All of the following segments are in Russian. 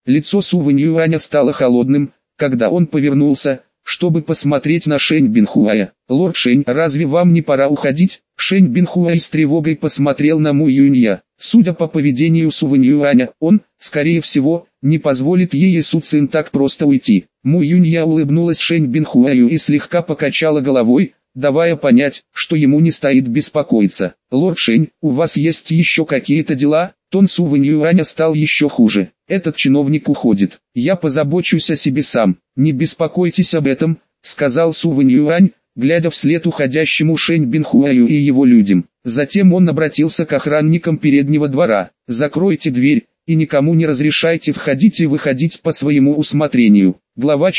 Лицо Су Вэньюаня стало холодным, когда он повернулся, чтобы посмотреть на Шэнь Бинхуая. «Лорд Шэнь, разве вам не пора уходить?» Шэнь Бинхуай с тревогой посмотрел на Му Юнья. Судя по поведению Су Вэньюаня, он, скорее всего, не позволит ей и Су Цин так просто уйти. Му Юнья улыбнулась Шэнь Бинхуаю и слегка покачала головой, давая понять, что ему не стоит беспокоиться. «Лорд Шэнь, у вас есть еще какие-то дела?» Тон Су Вэньюаня стал еще хуже. «Этот чиновник уходит. Я позабочусь о себе сам. Не беспокойтесь об этом», — сказал Су Вэньюань, глядя вслед уходящему Шэнь Бинхуаю и его людям. Затем он обратился к охранникам переднего двора. «Закройте дверь, и никому не разрешайте входить и выходить по своему усмотрению». Глава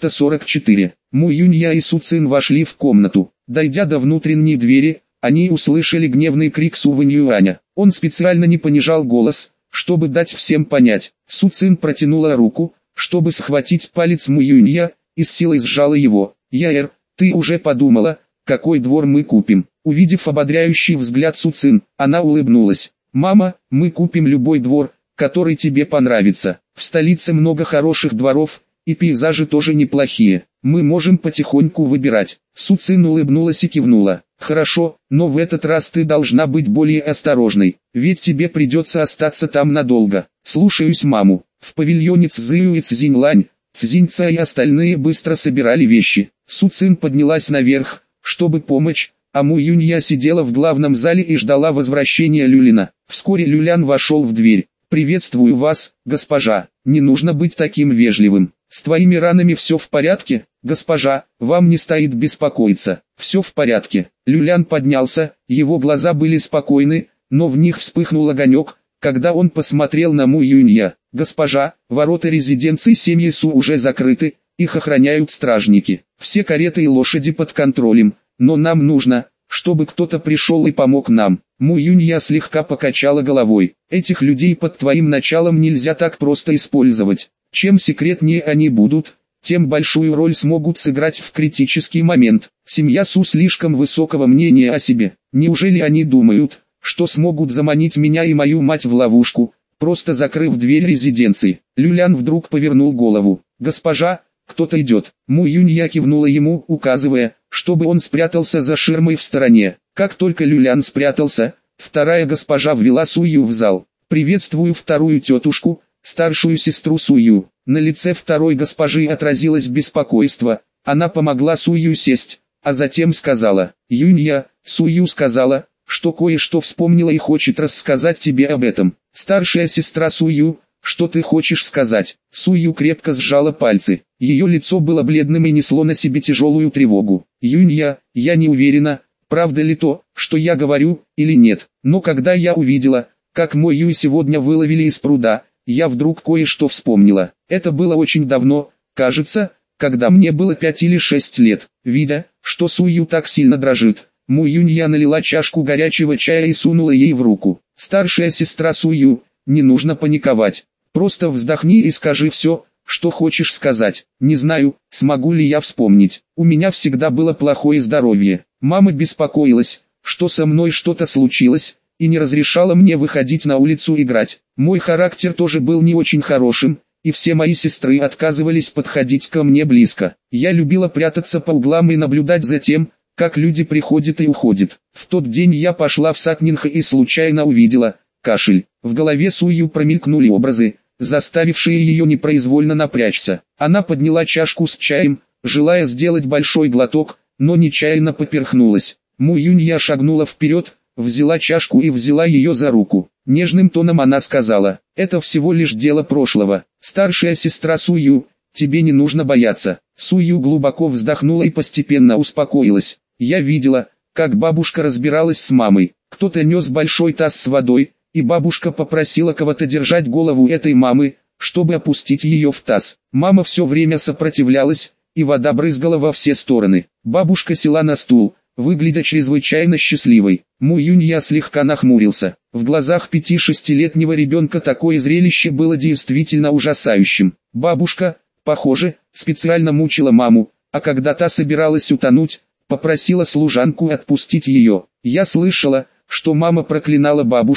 444. Му Юнья и Су Цин вошли в комнату. Дойдя до внутренней двери, они услышали гневный крик Су Вэньюаня. Он специально не понижал голос, чтобы дать всем понять. Су Цин протянула руку, чтобы схватить палец Му Юнья, и с силой сжала его. «Яэр, ты уже подумала, какой двор мы купим?» Увидев ободряющий взгляд Су Цин, она улыбнулась. «Мама, мы купим любой двор, который тебе понравится. В столице много хороших дворов, и пейзажи тоже неплохие. Мы можем потихоньку выбирать». Су Цин улыбнулась и кивнула. «Хорошо, но в этот раз ты должна быть более осторожной, ведь тебе придется остаться там надолго». «Слушаюсь маму». В павильоне Цзию и Цзиньлань, Цзиньца и остальные быстро собирали вещи. Су Цин поднялась наверх, чтобы помочь, а Му Юнья сидела в главном зале и ждала возвращения Люлина. Вскоре Люлян вошел в дверь. «Приветствую вас, госпожа. Не нужно быть таким вежливым. С твоими ранами все в порядке, госпожа, вам не стоит беспокоиться». «Все в порядке». Люлян поднялся, его глаза были спокойны, но в них вспыхнул огонек, когда он посмотрел на Му Юнья. «Госпожа, ворота резиденции семьи Су уже закрыты, их охраняют стражники. Все кареты и лошади под контролем, но нам нужно, чтобы кто-то пришел и помог нам». Му Юнья слегка покачала головой. «Этих людей под твоим началом нельзя так просто использовать. Чем секретнее они будут, тем большую роль смогут сыграть в критический момент. Семья Су слишком высокого мнения о себе. Неужели они думают, что смогут заманить меня и мою мать в ловушку, просто закрыв дверь резиденции?» Люлян вдруг повернул голову. «Госпожа, кто-то идет». Му Юнья кивнула ему, указывая, чтобы он спрятался за ширмой в стороне. Как только Люлян спрятался, вторая госпожа ввела Сую в зал. «Приветствую вторую тетушку, старшую сестру Сую». На лице второй госпожи отразилось беспокойство. Она помогла Сую сесть, а затем сказала: «Юнья, Сую сказала, что кое-что вспомнила и хочет рассказать тебе об этом». «Старшая сестра Сую, что ты хочешь сказать?» Сую крепко сжала пальцы. Ее лицо было бледным и несло на себе тяжелую тревогу. «Юнья, я не уверена, правда ли то, что я говорю, или нет. Но когда я увидела, как мой Юй сегодня выловили из пруда, я вдруг кое-что вспомнила. Это было очень давно, кажется, когда мне было 5 или 6 лет. Видя, что Сую так сильно дрожит, Му Юнья налила чашку горячего чая и сунула ей в руку. «Старшая сестра Сую, не нужно паниковать. Просто вздохни и скажи все, что хочешь сказать. Не знаю, смогу ли я вспомнить. У меня всегда было плохое здоровье. Мама беспокоилась, что со мной что-то случилось, и не разрешала мне выходить на улицу играть. Мой характер тоже был не очень хорошим, и все мои сестры отказывались подходить ко мне близко. Я любила прятаться по углам и наблюдать за тем, как люди приходят и уходят. В тот день я пошла в сад Нинха и случайно увидела кашель. В голове Сую промелькнули образы, заставившие ее непроизвольно напрячься. Она подняла чашку с чаем, желая сделать большой глоток, но нечаянно поперхнулась. Му Юнья шагнула вперед, взяла чашку и взяла ее за руку. Нежным тоном она сказала: «Это всего лишь дело прошлого. Старшая сестра Сую, тебе не нужно бояться». Сую глубоко вздохнула и постепенно успокоилась. «Я видела, как бабушка разбиралась с мамой. Кто-то нес большой таз с водой, и бабушка попросила кого-то держать голову этой мамы, чтобы опустить ее в таз. Мама все время сопротивлялась, и вода брызгала во все стороны. Бабушка села на стул, выглядя чрезвычайно счастливой. Му Юнья слегка нахмурился. В глазах 5-6-летнего ребенка такое зрелище было действительно ужасающим. Бабушка, похоже, специально мучила маму, а когда та собиралась утонуть, попросила служанку отпустить ее. Я слышала, что мама проклинала бабушку,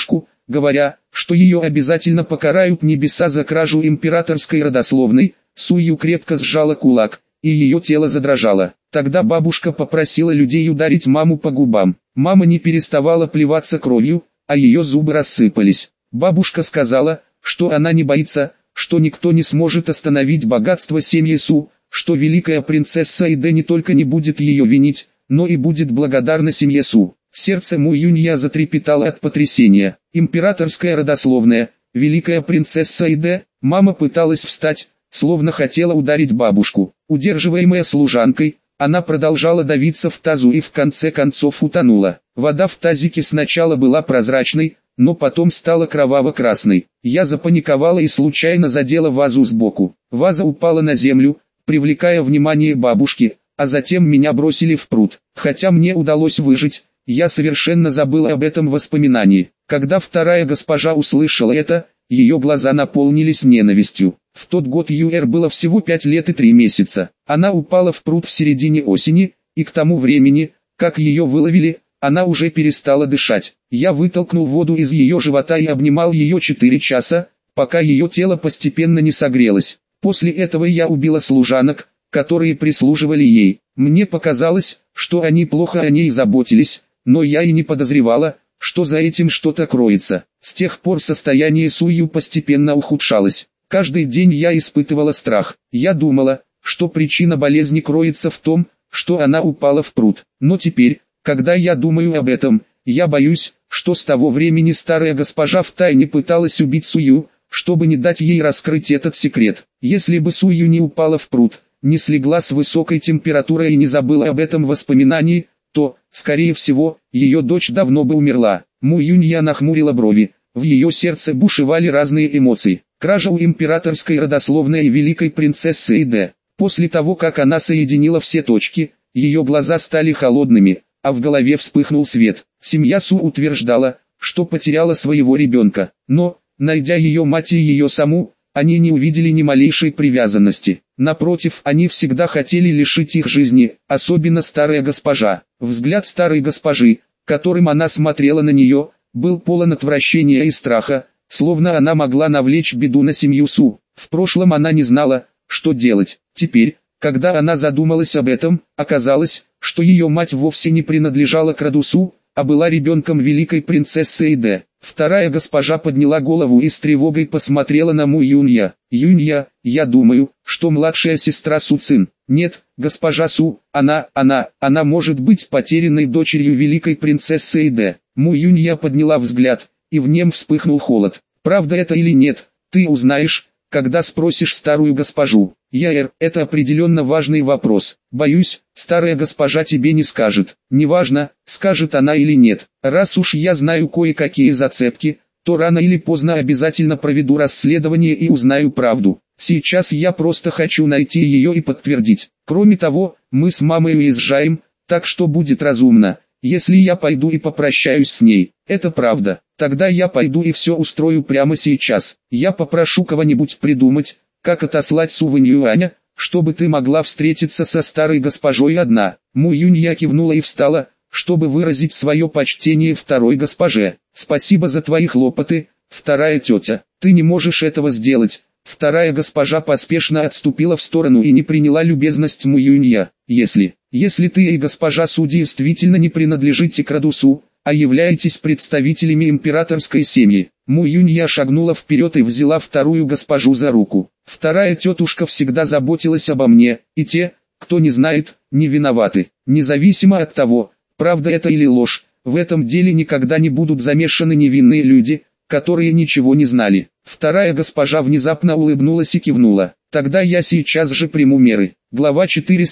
говоря, что ее обязательно покарают небеса за кражу императорской родословной. Сую крепко сжала кулак, и ее тело задрожало. Тогда бабушка попросила людей ударить маму по губам. Мама не переставала плеваться кровью, а ее зубы рассыпались. Бабушка сказала, что она не боится, что никто не сможет остановить богатство семьи Су, что великая принцесса Иде не только не будет ее винить, но и будет благодарна семье Су. Сердце Му Юнья затрепетало от потрясения. Императорская родословная, великая принцесса Иде. Мама пыталась встать, словно хотела ударить бабушку. Удерживаемая служанкой, она продолжала давиться в тазу и в конце концов утонула. Вода в тазике сначала была прозрачной, но потом стала кроваво-красной. Я запаниковала и случайно задела вазу сбоку. Ваза упала на землю, привлекая внимание бабушки, а затем меня бросили в пруд. Хотя мне удалось выжить, я совершенно забыла об этом воспоминании. Когда вторая госпожа услышала это, ее глаза наполнились ненавистью. В тот год Юэр было всего 5 лет и 3 месяца. Она упала в пруд в середине осени, и к тому времени, как ее выловили, она уже перестала дышать. Я вытолкнул воду из ее живота и обнимал ее 4 часа, пока ее тело постепенно не согрелось. После этого я убила служанок, которые прислуживали ей. Мне показалось, что они плохо о ней заботились, но я и не подозревала, что за этим что-то кроется. С тех пор состояние Сую постепенно ухудшалось. Каждый день я испытывала страх. Я думала, что причина болезни кроется в том, что она упала в пруд. Но теперь, когда я думаю об этом, я боюсь, что с того времени старая госпожа втайне пыталась убить Сую, чтобы не дать ей раскрыть этот секрет. Если бы Сую не упала в пруд, не слегла с высокой температурой и не забыла об этом воспоминании, то, скорее всего, ее дочь давно бы умерла. Му Юнья нахмурила брови, в ее сердце бушевали разные эмоции. Кража у императорской родословной и великой принцессы Иде. После того, как она соединила все точки, ее глаза стали холодными, а в голове вспыхнул свет. Семья Су утверждала, что потеряла своего ребенка, но, найдя ее мать и ее саму, они не увидели ни малейшей привязанности. Напротив, они всегда хотели лишить их жизни, особенно старая госпожа. Взгляд старой госпожи, которым она смотрела на нее, был полон отвращения и страха, словно она могла навлечь беду на семью Су. В прошлом она не знала, что делать. Теперь, когда она задумалась об этом, оказалось, что ее мать вовсе не принадлежала к роду Су, а была ребенком великой принцессы Иде. Вторая госпожа подняла голову и с тревогой посмотрела на Му Юнья. «Юнья, я думаю, что младшая сестра Су Цин». «Нет, госпожа Су, она может быть потерянной дочерью великой принцессы Иде». Му Юнья подняла взгляд, и в нем вспыхнул холод. «Правда это или нет, ты узнаешь, когда спросишь старую госпожу». «Яэр, это определенно важный вопрос. Боюсь, старая госпожа тебе не скажет». «Неважно, скажет она или нет. Раз уж я знаю кое-какие зацепки, то рано или поздно обязательно проведу расследование и узнаю правду. Сейчас я просто хочу найти ее и подтвердить. Кроме того, мы с мамой уезжаем, так что будет разумно, если я пойду и попрощаюсь с ней. Это правда. Тогда я пойду и все устрою прямо сейчас. Я попрошу кого-нибудь придумать, как отослать Су Вэньюаня, чтобы ты могла встретиться со старой госпожой одна». Му Юнья кивнула и встала, чтобы выразить свое почтение второй госпоже. «Спасибо за твои хлопоты, вторая тетя. Ты не можешь этого сделать». Вторая госпожа поспешно отступила в сторону и не приняла любезность Му Юнья. Если ты и госпожа Су действительно не принадлежите к роду Су, а являетесь представителями императорской семьи». Му Юнья шагнула вперед и взяла вторую госпожу за руку. «Вторая тетушка всегда заботилась обо мне, и те, кто не знает, не виноваты. Независимо от того, правда это или ложь, в этом деле никогда не будут замешаны невинные люди, которые ничего не знали». Вторая госпожа внезапно улыбнулась и кивнула. «Тогда я сейчас же приму меры». Глава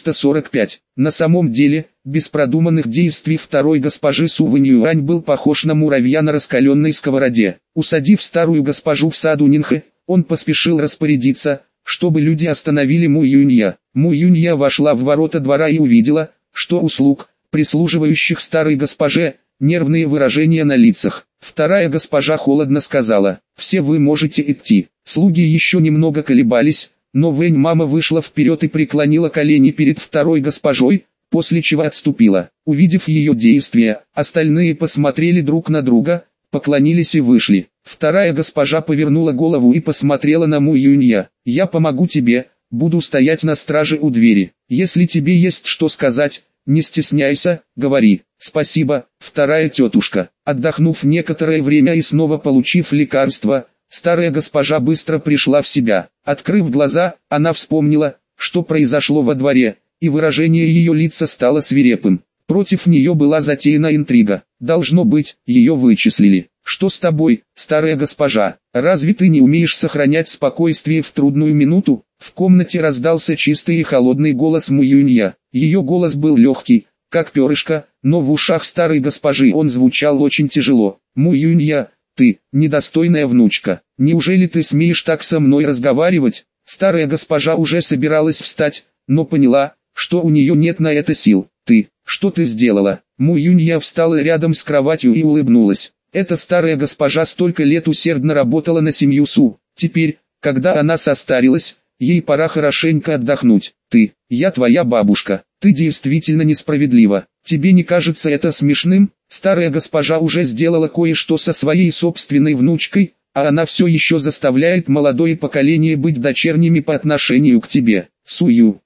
445. На самом деле, без продуманных действий второй госпожи Су Вэньюань был похож на муравья на раскаленной сковороде. Усадив старую госпожу в саду Нинхэ, он поспешил распорядиться, чтобы люди остановили Му Юнья. Му Юнья вошла в ворота двора и увидела, что у слуг, прислуживающих старой госпоже, нервные выражения на лицах. Вторая госпожа холодно сказала: «Все вы можете идти». Слуги еще немного колебались, но Вэнь-мама вышла вперед и преклонила колени перед второй госпожой, после чего отступила. Увидев ее действия, остальные посмотрели друг на друга, поклонились и вышли. Вторая госпожа повернула голову и посмотрела на Му Юнья. «Я помогу тебе, буду стоять на страже у двери. Если тебе есть что сказать, не стесняйся, говори». «Спасибо, вторая тетушка». Отдохнув некоторое время и снова получив лекарство, старая госпожа быстро пришла в себя. Открыв глаза, она вспомнила, что произошло во дворе, и выражение ее лица стало свирепым. Против нее была затеяна интрига. Должно быть, ее вычислили. «Что с тобой, старая госпожа? Разве ты не умеешь сохранять спокойствие в трудную минуту?» В комнате раздался чистый и холодный голос Му Юнья. Ее голос был легкий, как перышко, но в ушах старой госпожи он звучал очень тяжело. «Му Юнья, ты, недостойная внучка, неужели ты смеешь так со мной разговаривать?» Старая госпожа уже собиралась встать, но поняла, что у нее нет на это сил. «Ты, что ты сделала?» Му Юнья встала рядом с кроватью и улыбнулась. Эта старая госпожа столько лет усердно работала на семью Су. Теперь, когда она состарилась, ей пора хорошенько отдохнуть. Я твоя бабушка, ты действительно несправедлива. Тебе не кажется это смешным? Старая госпожа уже сделала кое-что со своей собственной внучкой, а она все еще заставляет молодое поколение быть дочерними по отношению к тебе. Сую.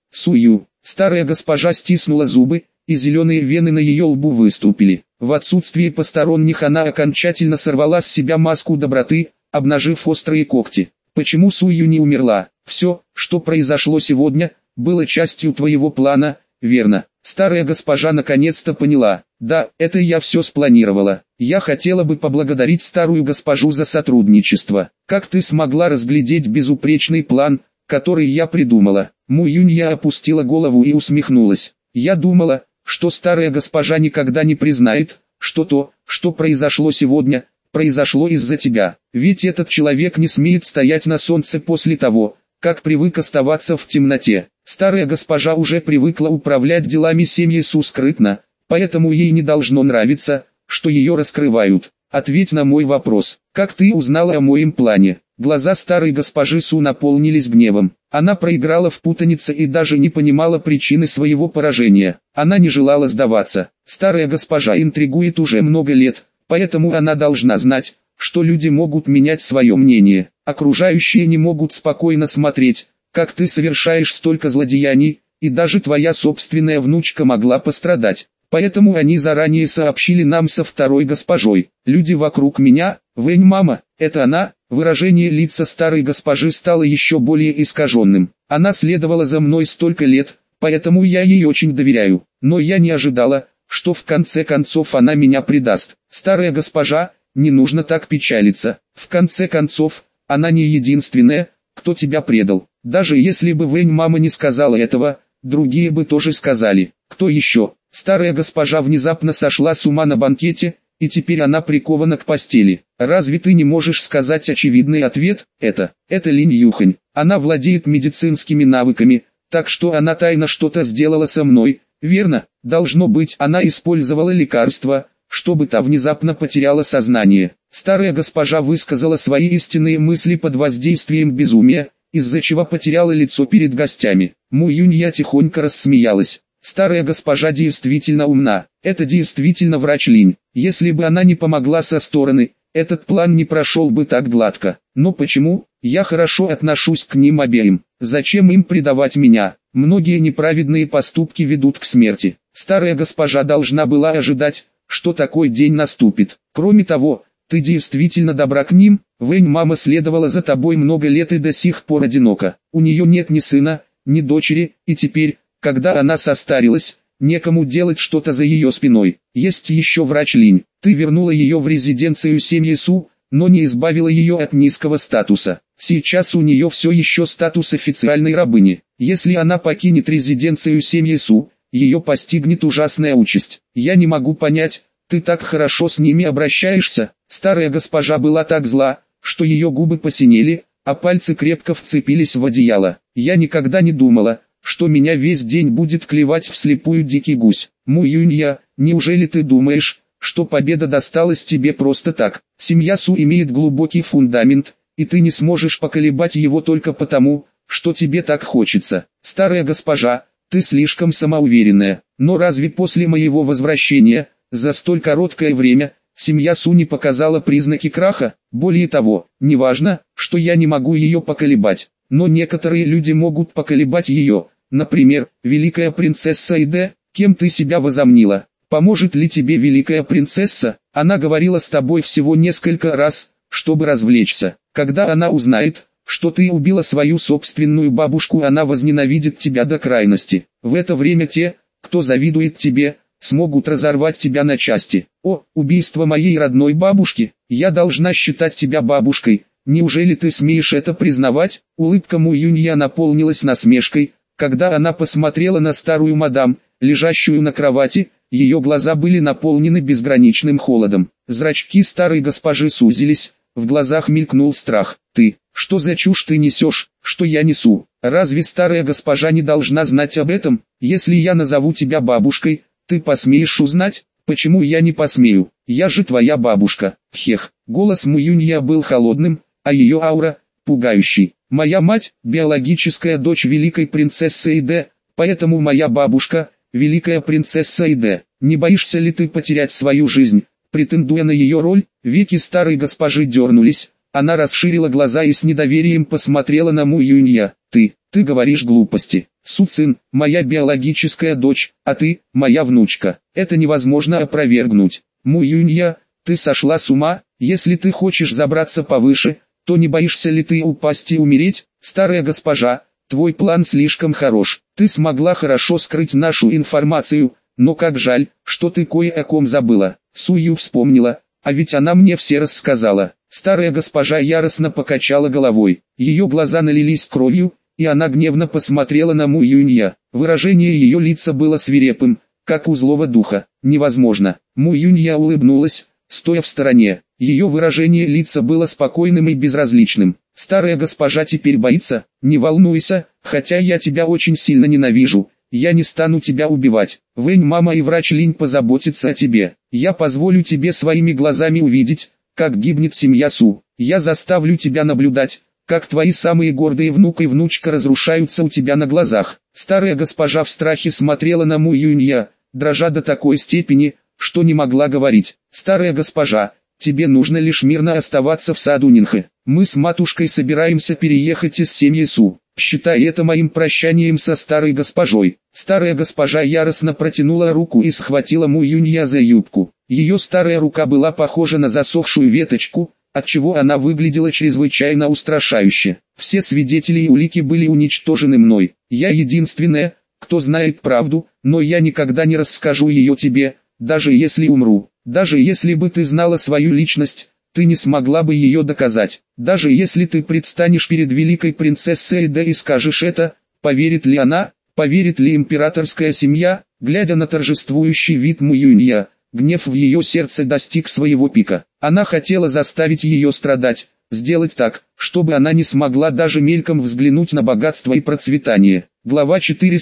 Старая госпожа стиснула зубы, и зеленые вены на ее лбу выступили. В отсутствие посторонних она окончательно сорвала с себя маску доброты, обнажив острые когти. «Почему Сую не умерла? Все, что произошло сегодня, было частью твоего плана, верно?» Старая госпожа наконец-то поняла. «Да, это я все спланировала. Я хотела бы поблагодарить старую госпожу за сотрудничество. Как ты смогла разглядеть безупречный план, который я придумала?» Му Юнья опустила голову и усмехнулась. «Я думала, что старая госпожа никогда не признает, что то, что произошло сегодня, произошло из-за тебя. Ведь этот человек не смеет стоять на солнце после того, как привык оставаться в темноте. Старая госпожа уже привыкла управлять делами семьи Су скрытно, поэтому ей не должно нравиться, что ее раскрывают. Ответь на мой вопрос, как ты узнала о моем плане?» Глаза старой госпожи Су наполнились гневом. Она проиграла в путанице и даже не понимала причины своего поражения. Она не желала сдаваться. Старая госпожа интригует уже много лет, поэтому она должна знать, что люди могут менять свое мнение. Окружающие не могут спокойно смотреть, как ты совершаешь столько злодеяний, и даже твоя собственная внучка могла пострадать. Поэтому они заранее сообщили нам со второй госпожой. Люди вокруг меня, Вэнь-мама, это она. Выражение лица старой госпожи стало еще более искаженным. Она следовала за мной столько лет, поэтому я ей очень доверяю. Но я не ожидала, что в конце концов она меня предаст. Старая госпожа, не нужно так печалиться. В конце концов, она не единственная, кто тебя предал. Даже если бы Вэнь-мама не сказала этого, другие бы тоже сказали. Кто еще? Старая госпожа внезапно сошла с ума на банкете, и теперь она прикована к постели. Разве ты не можешь сказать очевидный ответ? Это Линь Юхань. Она владеет медицинскими навыками, так что она тайно что-то сделала со мной, верно? Должно быть, она использовала лекарство, чтобы та внезапно потеряла сознание. Старая госпожа высказала свои истинные мысли под воздействием безумия, из-за чего потеряла лицо перед гостями. Му Юнья тихонько рассмеялась. Старая госпожа действительно умна, это действительно врач Линь. Если бы она не помогла со стороны, этот план не прошел бы так гладко. Но почему? Я хорошо отношусь к ним обеим. Зачем им предавать меня? Многие неправедные поступки ведут к смерти. Старая госпожа должна была ожидать, что такой день наступит. Кроме того, ты действительно добра к ним. Вэнь-мама следовала за тобой много лет и до сих пор одинока. У нее нет ни сына, ни дочери, и теперь, когда она состарилась, некому делать что-то за ее спиной. Есть еще врач Линь. Ты вернула ее в резиденцию семьи Су, но не избавила ее от низкого статуса. Сейчас у нее все еще статус официальной рабыни. Если она покинет резиденцию семьи Су, ее постигнет ужасная участь. Я не могу понять, ты так хорошо с ними обращаешься. Старая госпожа была так зла, что ее губы посинели, а пальцы крепко вцепились в одеяло. Я никогда не думала, что меня весь день будет клевать вслепую дикий гусь. Му Юнья, неужели ты думаешь, что победа досталась тебе просто так? Семья Су имеет глубокий фундамент, и ты не сможешь поколебать его только потому, что тебе так хочется. Старая госпожа, ты слишком самоуверенная. Но разве после моего возвращения, за столь короткое время, Семья Су не показала признаки краха, более того, неважно, что я не могу ее поколебать, но некоторые люди могут поколебать ее, например, великая принцесса Иде, кем ты себя возомнила. Поможет ли тебе великая принцесса? Она говорила с тобой всего несколько раз, чтобы развлечься. Когда она узнает, что ты убила свою собственную бабушку, она возненавидит тебя до крайности. В это время те, кто завидует тебе, смогут разорвать тебя на части. О, убийство моей родной бабушки, я должна считать тебя бабушкой. Неужели ты смеешь это признавать? Улыбка Му Юнья наполнилась насмешкой, когда она посмотрела на старую мадам, лежащую на кровати. Ее глаза были наполнены безграничным холодом. Зрачки старой госпожи сузились, в глазах мелькнул страх. «Ты, что за чушь ты несешь, что я несу? Разве старая госпожа не должна знать об этом? Если я назову тебя бабушкой, ты посмеешь узнать? Почему я не посмею? Я же твоя бабушка». Хех, голос Му Юнья был холодным, а ее аура – пугающей. «Моя мать – биологическая дочь великой принцессы Иде, поэтому моя бабушка – великая принцесса Иде. Не боишься ли ты потерять свою жизнь, претендуя на ее роль?» Веки старой госпожи дернулись, она расширила глаза и с недоверием посмотрела на Му Юнья. Ты говоришь глупости. Су Цин, моя биологическая дочь, а ты, моя внучка. Это невозможно опровергнуть. Му Юнья, ты сошла с ума? Если ты хочешь забраться повыше, то не боишься ли ты упасть и умереть? Старая госпожа, твой план слишком хорош. Ты смогла хорошо скрыть нашу информацию, но как жаль, что ты кое о ком забыла. Су Ю вспомнила, а ведь она мне все рассказала. Старая госпожа яростно покачала головой. Ее глаза налились кровью, и она гневно посмотрела на Му Юнья. Выражение ее лица было свирепым, как у злого духа. Невозможно. Му Юнья улыбнулась, стоя в стороне. Ее выражение лица было спокойным и безразличным. «Старая госпожа теперь боится? Не волнуйся, хотя я тебя очень сильно ненавижу. Я не стану тебя убивать. Вэнь мама и врач Линь позаботятся о тебе. Я позволю тебе своими глазами увидеть, как гибнет семья Су. Я заставлю тебя наблюдать, как твои самые гордые внук и внучка разрушаются у тебя на глазах». Старая госпожа в страхе смотрела на Му Юнья, дрожа до такой степени, что не могла говорить. «Старая госпожа, тебе нужно лишь мирно оставаться в саду Нинхэ. Мы с матушкой собираемся переехать из семьи Су. Считай это моим прощанием со старой госпожой». Старая госпожа яростно протянула руку и схватила Му Юнья за юбку. Ее старая рука была похожа на засохшую веточку, отчего она выглядела чрезвычайно устрашающе. «Все свидетели и улики были уничтожены мной. Я единственная, кто знает правду, но я никогда не расскажу ее тебе, даже если умру. Даже если бы ты знала свою личность, ты не смогла бы ее доказать. Даже если ты предстанешь перед великой принцессой Эде и скажешь это, поверит ли она, поверит ли императорская семья?» Глядя на торжествующий вид Му Юнья, гнев в ее сердце достиг своего пика. Она хотела заставить ее страдать, сделать так, чтобы она не смогла даже мельком взглянуть на богатство и процветание. Глава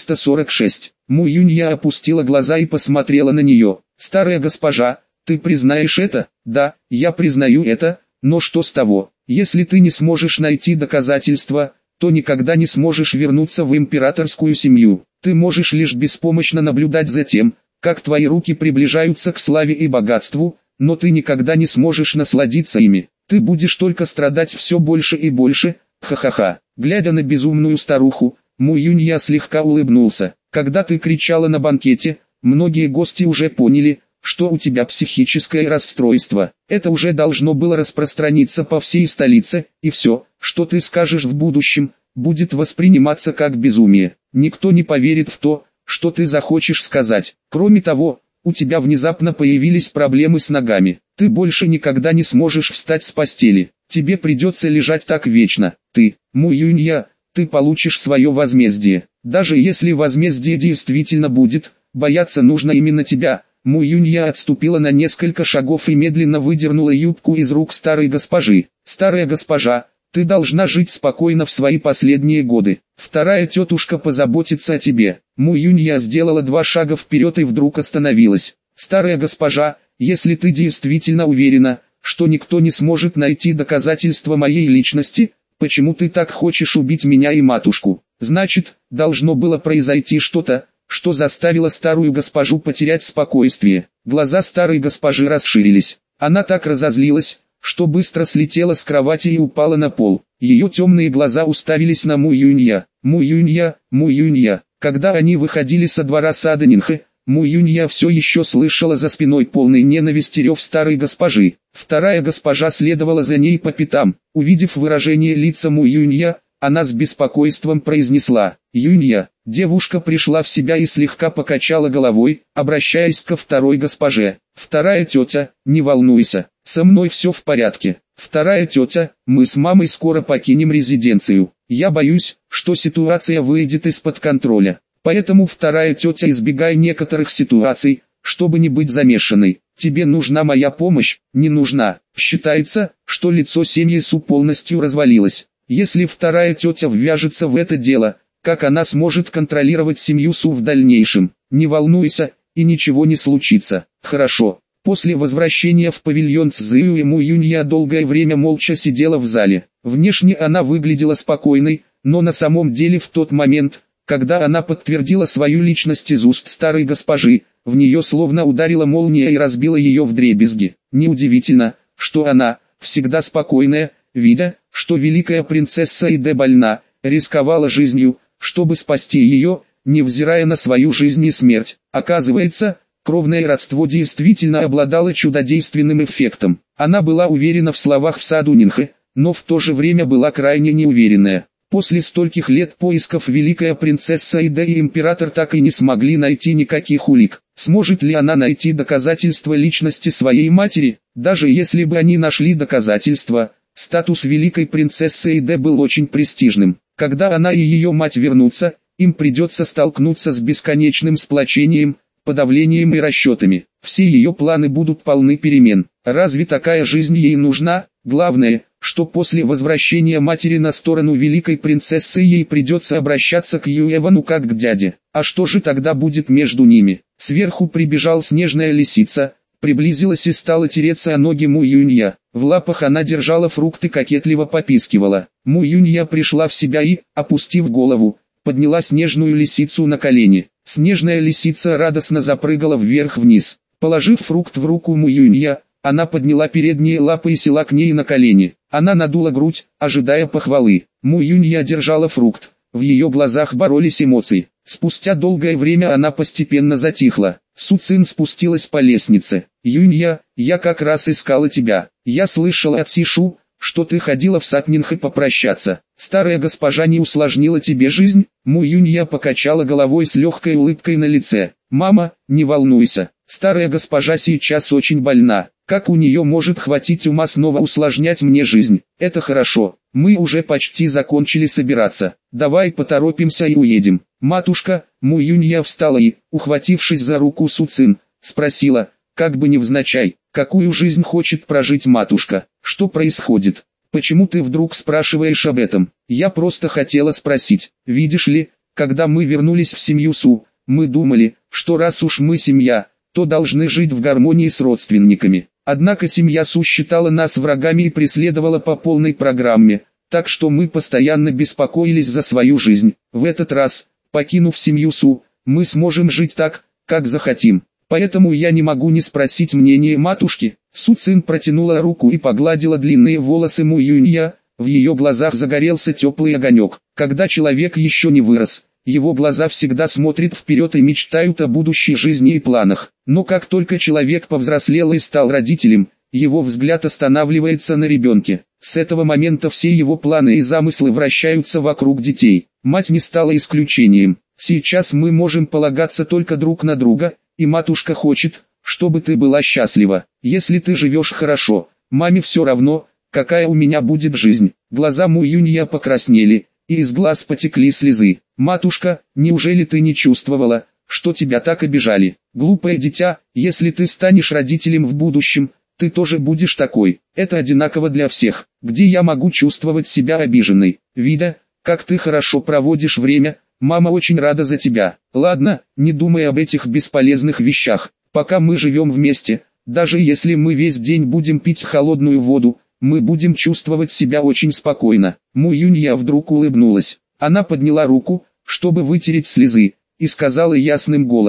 446. Му Юнья опустила глаза и посмотрела на нее. «Старая госпожа, ты признаешь это?» «Да, я признаю это, но что с того? Если ты не сможешь найти доказательства, то никогда не сможешь вернуться в императорскую семью. Ты можешь лишь беспомощно наблюдать за тем, как твои руки приближаются к славе и богатству, но ты никогда не сможешь насладиться ими. Ты будешь только страдать все больше и больше, ха-ха-ха». Глядя на безумную старуху, Му Юнья слегка улыбнулся. «Когда ты кричала на банкете, многие гости уже поняли, что у тебя психическое расстройство. Это уже должно было распространиться по всей столице, и все, что ты скажешь в будущем, будет восприниматься как безумие. Никто не поверит в то, что ты захочешь сказать. Кроме того, у тебя внезапно появились проблемы с ногами. Ты больше никогда не сможешь встать с постели. Тебе придется лежать так вечно. Ты, Му Юнья, ты получишь свое возмездие. Даже если возмездие действительно будет, бояться нужно именно тебя». Му Юнья отступила на несколько шагов и медленно выдернула юбку из рук старой госпожи. «Старая госпожа, ты должна жить спокойно в свои последние годы. Вторая тетушка позаботится о тебе». Му Юнья сделала 2 шага вперед и вдруг остановилась. «Старая госпожа, если ты действительно уверена, что никто не сможет найти доказательства моей личности, почему ты так хочешь убить меня и матушку? Значит, должно было произойти что-то, что заставило старую госпожу потерять спокойствие». Глаза старой госпожи расширились. Она так разозлилась, что быстро слетела с кровати и упала на пол. Ее темные глаза уставились на Му Юнья. Му Юнья, Му Юнья. Когда они выходили со двора сада Нинхэ, Му Юнья все еще слышала за спиной полный ненависти рев старой госпожи. Вторая госпожа следовала за ней по пятам. Увидев выражение лица Му Юнья, она с беспокойством произнесла: «Юнья». Девушка пришла в себя и слегка покачала головой, обращаясь ко второй госпоже. «Вторая тетя, не волнуйся, со мной все в порядке. Вторая тетя, мы с мамой скоро покинем резиденцию. Я боюсь, что ситуация выйдет из-под контроля. Поэтому вторая тетя, избегай некоторых ситуаций, чтобы не быть замешанной. Тебе нужна моя помощь?» «Не нужна». Считается, что лицо семьи Су полностью развалилось. Если вторая тетя ввяжется в это дело, как она сможет контролировать семью Су в дальнейшем? «Не волнуйся, и ничего не случится». «Хорошо». После возвращения в павильон Цзэю и Му Юнья долгое время молча сидела в зале. Внешне она выглядела спокойной, но на самом деле в тот момент, когда она подтвердила свою личность из уст старой госпожи, в нее словно ударила молния и разбила ее вдребезги. Неудивительно, что она, всегда спокойная, видя, что великая принцесса Иде больна, рисковала жизнью, чтобы спасти ее, невзирая на свою жизнь и смерть. Оказывается, кровное родство действительно обладало чудодейственным эффектом. Она была уверена в словах в саду Нинхэ, но в то же время была крайне неуверенная. После стольких лет поисков великая принцесса Иде и император так и не смогли найти никаких улик. Сможет ли она найти доказательства личности своей матери? Даже если бы они нашли доказательства, статус великой принцессы Иде был очень престижным. Когда она и ее мать вернутся, им придется столкнуться с бесконечным сплочением, подавлением и расчетами. Все ее планы будут полны перемен. Разве такая жизнь ей нужна? Главное, что после возвращения матери на сторону великой принцессы ей придется обращаться к Юэвану как к дяде. А что же тогда будет между ними? Сверху прибежал снежная лисица, приблизилась и стала тереться о ноги Му Юнья. В лапах она держала фрукты, кокетливо попискивала. Му Юнья пришла в себя и, опустив голову, подняла снежную лисицу на колени. Снежная лисица радостно запрыгала вверх-вниз. Положив фрукт в руку Му Юнья, она подняла передние лапы и села к ней на колени. Она надула грудь, ожидая похвалы. Му Юнья держала фрукт. В ее глазах боролись эмоции. Спустя долгое время она постепенно затихла. Су Цин спустилась по лестнице. «Юнья, я как раз искала тебя. Я слышала от Сишу, что ты ходила в сад Нинхэ попрощаться. Старая госпожа не усложнила тебе жизнь?» Му Юнья покачала головой с легкой улыбкой на лице. «Мама, не волнуйся. Старая госпожа сейчас очень больна. Как у нее может хватить ума снова усложнять мне жизнь? Это хорошо. Мы уже почти закончили собираться. Давай поторопимся и уедем». «Матушка», Му Юнья встала и, ухватившись за руку Су Цин, спросила, как бы невзначай, какую жизнь хочет прожить матушка. «Что происходит? Почему ты вдруг спрашиваешь об этом?» «Я просто хотела спросить. Видишь ли, когда мы вернулись в семью Су, мы думали, что раз уж мы семья, то должны жить в гармонии с родственниками. Однако семья Су считала нас врагами и преследовала по полной программе, так что мы постоянно беспокоились за свою жизнь. В этот раз, покинув семью Су, мы сможем жить так, как захотим. Поэтому я не могу не спросить мнение матушки». Су Цин протянула руку и погладила длинные волосы Му Юнья, в ее глазах загорелся теплый огонек. Когда человек еще не вырос, его глаза всегда смотрят вперед и мечтают о будущей жизни и планах. Но как только человек повзрослел и стал родителем, его взгляд останавливается на ребенке. С этого момента все его планы и замыслы вращаются вокруг детей. Мать не стала исключением. Сейчас мы можем полагаться только друг на друга, и матушка хочет, чтобы ты была счастлива. Если ты живешь хорошо, маме все равно, какая у меня будет жизнь». Глаза Му Юнья покраснели, и из глаз потекли слезы. «Матушка, неужели ты не чувствовала, что тебя так обижали? Глупое дитя, если ты станешь родителем в будущем, ты тоже будешь такой. Это одинаково для всех. Где я могу чувствовать себя обиженной? Видя, как ты хорошо проводишь время, мама очень рада за тебя. Ладно, не думай об этих бесполезных вещах. Пока мы живем вместе, даже если мы весь день будем пить холодную воду, мы будем чувствовать себя очень спокойно». Му Юнья вдруг улыбнулась. Она подняла руку, чтобы вытереть слезы, и сказала ясным голосом: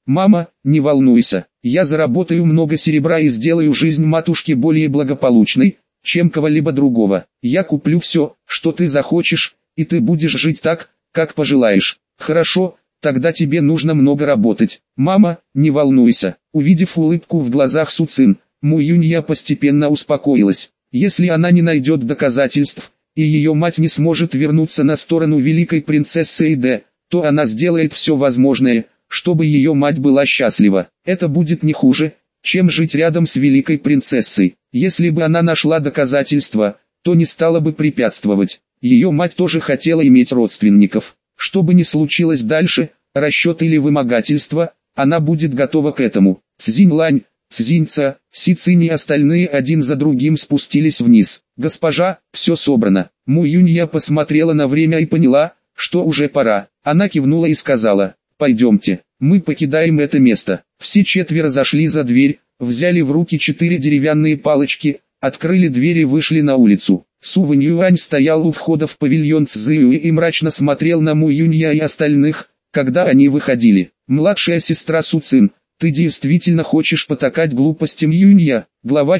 Мама, не волнуйся, я заработаю много серебра и сделаю жизнь матушки более благополучной, чем кого-либо другого. Я куплю все, что ты захочешь, и ты будешь жить так, как пожелаешь. Хорошо, тогда тебе нужно много работать. Мама, не волнуйся. Увидев улыбку в глазах Суцин, Му Юнья постепенно успокоилась. Если она не найдет доказательств, и ее мать не сможет вернуться на сторону великой принцессы Эйде, то она сделает все возможное, чтобы ее мать была счастлива. Это будет не хуже, чем жить рядом с великой принцессой. Если бы она нашла доказательства, то не стала бы препятствовать. Ее мать тоже хотела иметь родственников. Что бы ни случилось дальше, расчет или вымогательство, она будет готова к этому. Цзинь-Лань, Цзинь-Ца, Си-Цинь и остальные один за другим спустились вниз. «Госпожа, все собрано». Му Юнья посмотрела на время и поняла, что уже пора. Она кивнула и сказала: «Пойдемте, мы покидаем это место». Все четверо зашли за дверь, взяли в руки 4 деревянные палочки, открыли дверь и вышли на улицу. Су Вэньюань стоял у входа в павильон Цзюи и мрачно смотрел на Му Юнья и остальных, когда они выходили. «Младшая сестра Су Цин, ты действительно хочешь потакать глупостям Юнья?» Глава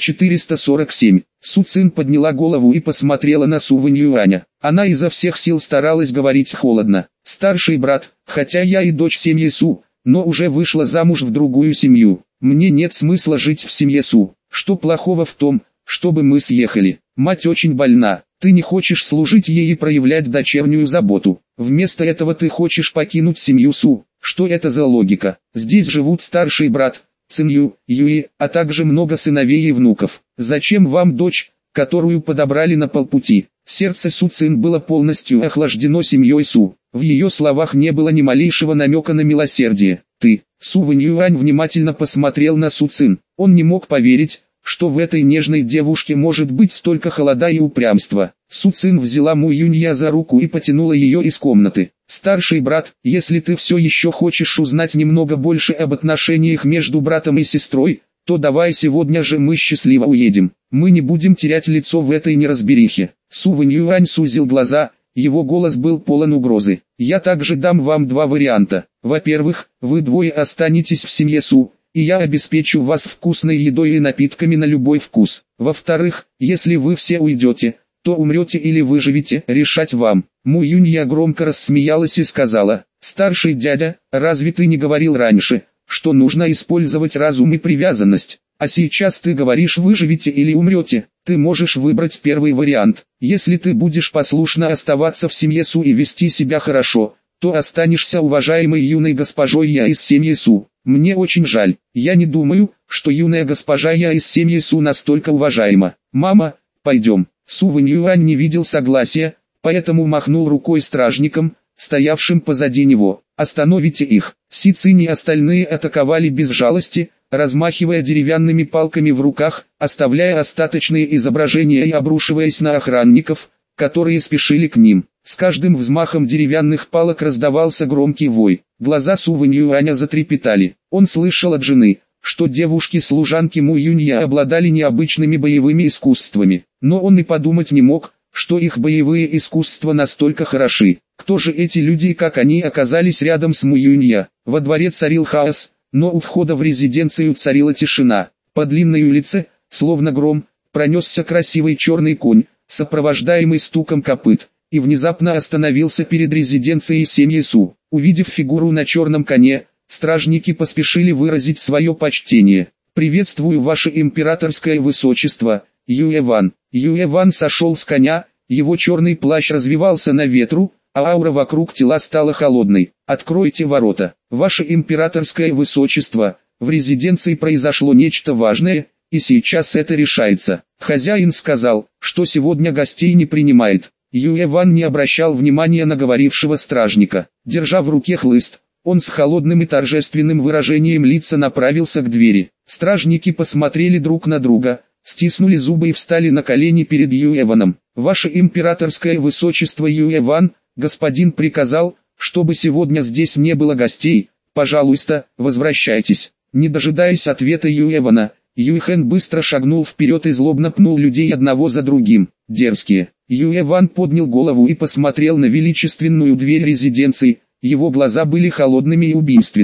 447. Су Цин подняла голову и посмотрела на Су Вэньюаня. Она изо всех сил старалась говорить холодно. «Старший брат, хотя я и дочь семьи Су, но уже вышла замуж в другую семью. Мне нет смысла жить в семье Су. Что плохого в том, чтобы мы съехали? Мать очень больна, ты не хочешь служить ей и проявлять дочернюю заботу. Вместо этого ты хочешь покинуть семью Су. Что это за логика? Здесь живут старший брат, Цинью, Юи, а также много сыновей и внуков. Зачем вам дочь, которую подобрали на полпути?» Сердце Су Цин было полностью охлаждено семьей Су. В ее словах не было ни малейшего намека на милосердие. «Ты». Су Вэньюань внимательно посмотрел на Су Цин. Он не мог поверить, что в этой нежной девушке может быть столько холода и упрямства. Су Цин взяла Му Юнья за руку и потянула ее из комнаты. «Старший брат, если ты все еще хочешь узнать немного больше об отношениях между братом и сестрой, то давай сегодня же мы счастливо уедем. Мы не будем терять лицо в этой неразберихе». Су Вэньюань сузил глаза, его голос был полон угрозы. «Я также дам вам 2 варианта. Во-первых, вы двое останетесь в семье Су, и я обеспечу вас вкусной едой и напитками на любой вкус. Во-вторых, если вы все уйдете, то умрете или выживете, решать вам». Му Юнья громко рассмеялась и сказала: «Старший дядя, разве ты не говорил раньше, что нужно использовать разум и привязанность? А сейчас ты говоришь выживете или умрете. Ты можешь выбрать первый вариант. Если ты будешь послушно оставаться в семье Су и вести себя хорошо, то останешься уважаемой юной госпожой Я из семьи Су. Мне очень жаль, я не думаю, что юная госпожа Я из семьи Су настолько уважаема. Мама, пойдем». Су Вэньюань не видел согласия, поэтому махнул рукой стражникам, стоявшим позади него. «Остановите их». Си Цинь и остальные атаковали без жалости, размахивая деревянными палками в руках, оставляя остаточные изображения и обрушиваясь на охранников, которые спешили к ним. С каждым взмахом деревянных палок раздавался громкий вой. Глаза Су Вэньюаня затрепетали. Он слышал от жены, что девушки-служанки Му Юнья обладали необычными боевыми искусствами, но он и подумать не мог, что их боевые искусства настолько хороши. Кто же эти люди и как они оказались рядом с Му Юнья? Во дворе царил хаос, но у входа в резиденцию царила тишина. По длинной улице, словно гром, пронесся красивый черный конь, сопровождаемый стуком копыт, и внезапно остановился перед резиденцией семьи Су. Увидев фигуру на черном коне, стражники поспешили выразить свое почтение. «Приветствую ваше императорское высочество, Юэ Ван». Юэ Ван сошел с коня, его черный плащ развивался на ветру, а аура вокруг тела стала холодной. «Откройте ворота, ваше императорское высочество, в резиденции произошло нечто важное, и сейчас это решается». Хозяин сказал, что сегодня гостей не принимает. Юэ Ван не обращал внимания на говорившего стражника. Держа в руке хлыст, он с холодным и торжественным выражением лица направился к двери. Стражники посмотрели друг на друга, стиснули зубы и встали на колени перед Юэ Ваном. «Ваше императорское высочество Юэ Ван, господин приказал, чтобы сегодня здесь не было гостей, пожалуйста, возвращайтесь». Не дожидаясь ответа Юэ Вана, Юйхэн быстро шагнул вперед и злобно пнул людей одного за другим. Дерзкие. Юэ Ван поднял голову и посмотрел на величественную дверь резиденции, его глаза были холодными и убийственными.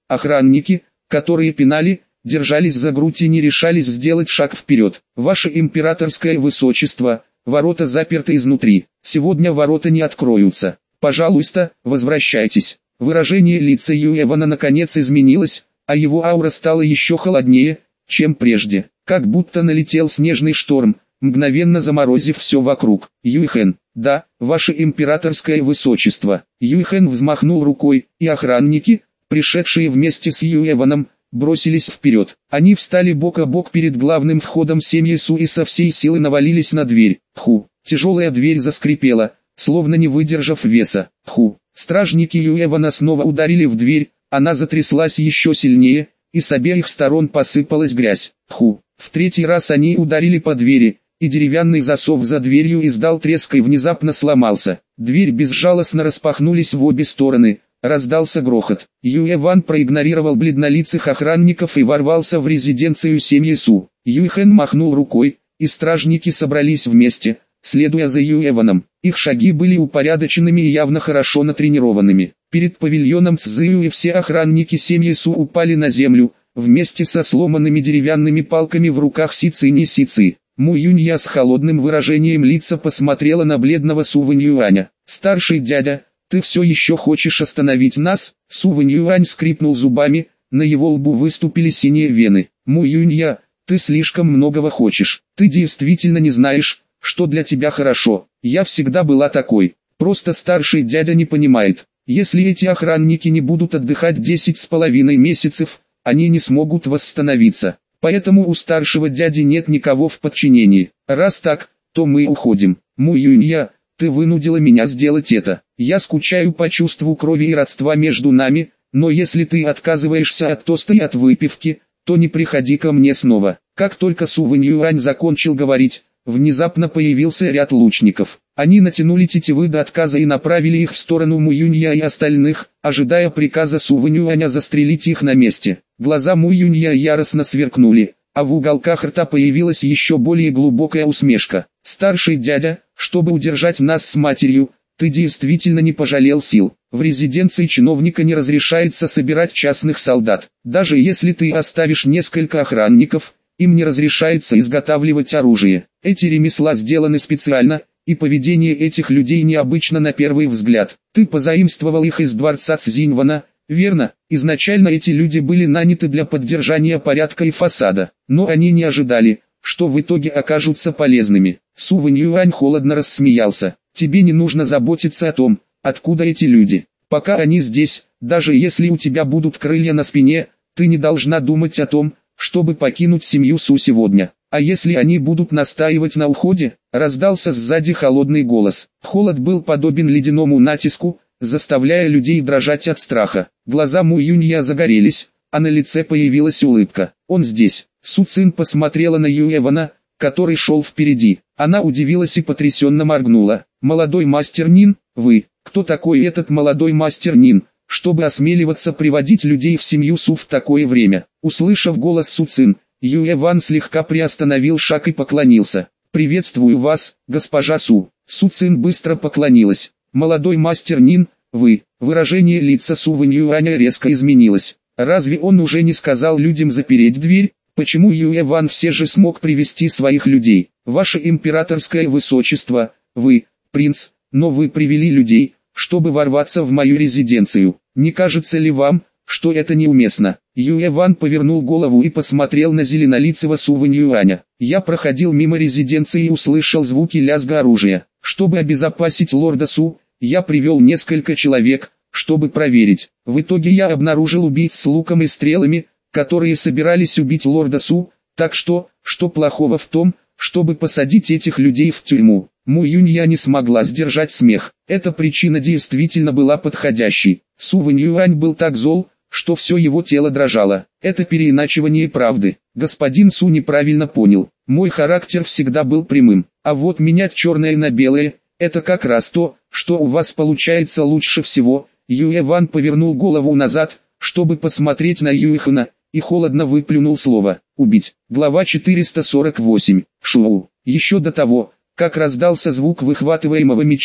Охранники, которые пинали, держались за грудь и не решались сделать шаг вперед. Ваше императорское высочество, ворота заперты изнутри. Сегодня ворота не откроются. Пожалуйста, возвращайтесь. Выражение лица Юэвана наконец изменилось, а его аура стала еще холоднее, чем прежде. Как будто налетел снежный шторм, мгновенно заморозив все вокруг. Юйхэн, да, ваше императорское высочество. Юйхэн взмахнул рукой, и охранники, пришедшие вместе с Юэваном, бросились вперед. Они встали бок о бок перед главным входом семьи Су и со всей силы навалились на дверь. Тяжелая дверь заскрипела, словно не выдержав веса. Стражники Юэвана снова ударили в дверь, она затряслась еще сильнее, и с обеих сторон посыпалась грязь. В третий раз они ударили по двери, и деревянный засов за дверью издал треск и внезапно сломался. Дверь безжалостно распахнулись в обе стороны, раздался грохот. Юэван проигнорировал бледнолицых охранников и ворвался в резиденцию семьи Су. Юйхэн махнул рукой, и стражники собрались вместе, следуя за Юэваном. Их шаги были упорядоченными и явно хорошо натренированными. Перед павильоном Цзэю и все охранники семьи Су упали на землю, вместе со сломанными деревянными палками в руках Си Цинь и Си Ци. Му Юнья с холодным выражением лица посмотрела на бледного Су Вэньюаня. «Старший дядя, ты все еще хочешь остановить нас?» Су Вэньюань скрипнул зубами, на его лбу выступили синие вены. «Му Юнья, ты слишком многого хочешь. Ты действительно не знаешь, что для тебя хорошо. Я всегда была такой. Просто старший дядя не понимает. Если эти охранники не будут отдыхать 10,5 месяцев, они не смогут восстановиться. Поэтому у старшего дяди нет никого в подчинении. Раз так, то мы уходим. Му Юнья, ты вынудила меня сделать это. Я скучаю по чувству крови и родства между нами, но если ты отказываешься от тоста и от выпивки, то не приходи ко мне снова». Как только Су Вэньюань закончил говорить, внезапно появился ряд лучников. Они натянули тетивы до отказа и направили их в сторону Му Юнья и остальных, ожидая приказа Су Вэньюаня застрелить их на месте. Глаза Му Юнья яростно сверкнули, а в уголках рта появилась еще более глубокая усмешка. «Старший дядя, чтобы удержать нас с матерью, ты действительно не пожалел сил. В резиденции чиновника не разрешается собирать частных солдат. Даже если ты оставишь несколько охранников, им не разрешается изготавливать оружие. Эти ремесла сделаны специально, и поведение этих людей необычно на первый взгляд. Ты позаимствовал их из дворца Цзиньвана, верно? Изначально эти люди были наняты для поддержания порядка и фасада, но они не ожидали, что в итоге окажутся полезными». Су Вэньюань холодно рассмеялся. «Тебе не нужно заботиться о том, откуда эти люди. Пока они здесь, даже если у тебя будут крылья на спине, ты не должна думать о том, чтобы покинуть семью Су сегодня. А если они будут настаивать на уходе?» Раздался сзади холодный голос. Холод был подобен ледяному натиску, заставляя людей дрожать от страха. Глаза Му Юнья загорелись, а на лице появилась улыбка. «Он здесь». Су Цин посмотрела на Юэвана, который шел впереди. Она удивилась и потрясенно моргнула. «Молодой мастер Нин, вы? Кто такой этот молодой мастер Нин, чтобы осмеливаться приводить людей в семью Су в такое время?» Услышав голос Су Цин, Юэван слегка приостановил шаг и поклонился. «Приветствую вас, госпожа Су». Су Цин быстро поклонилась. «Молодой мастер Нин, вы?» Выражение лица Су Вэньюаня резко изменилось. Разве он уже не сказал людям запереть дверь? Почему Юэван все же смог привести своих людей? «Ваше императорское высочество, вы, принц, но вы привели людей, чтобы ворваться в мою резиденцию. Не кажется ли вам, что это неуместно?» Юэван повернул голову и посмотрел на зеленолицего Су Вэньюаня. «Я проходил мимо резиденции и услышал звуки лязга оружия. Чтобы обезопасить лорда Су, я привел несколько человек, чтобы проверить. В итоге я обнаружил убийц с луком и стрелами, которые собирались убить лорда Су, так что плохого в том, чтобы посадить этих людей в тюрьму?» Му Юнья не смогла сдержать смех. Эта причина действительно была подходящей. Су Вэньюань был так зол, что все его тело дрожало. Это переиначивание правды. Господин Су неправильно понял. Мой характер всегда был прямым. А вот менять черное на белое, это как раз то, что у вас получается лучше всего. Юэван повернул голову назад, чтобы посмотреть на Юэхана, и холодно выплюнул слово «убить». Глава 448. Шоу. Еще до того, как раздался звук выхватываемого меча,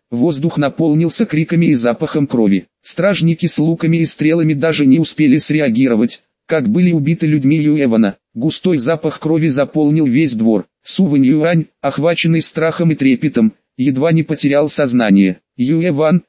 воздух наполнился криками и запахом крови. Стражники с луками и стрелами даже не успели среагировать, как были убиты людьми Юэвана. Густой запах крови заполнил весь двор. Су Вэнь-Юань, охваченный страхом и трепетом, едва не потерял сознание. Юэван,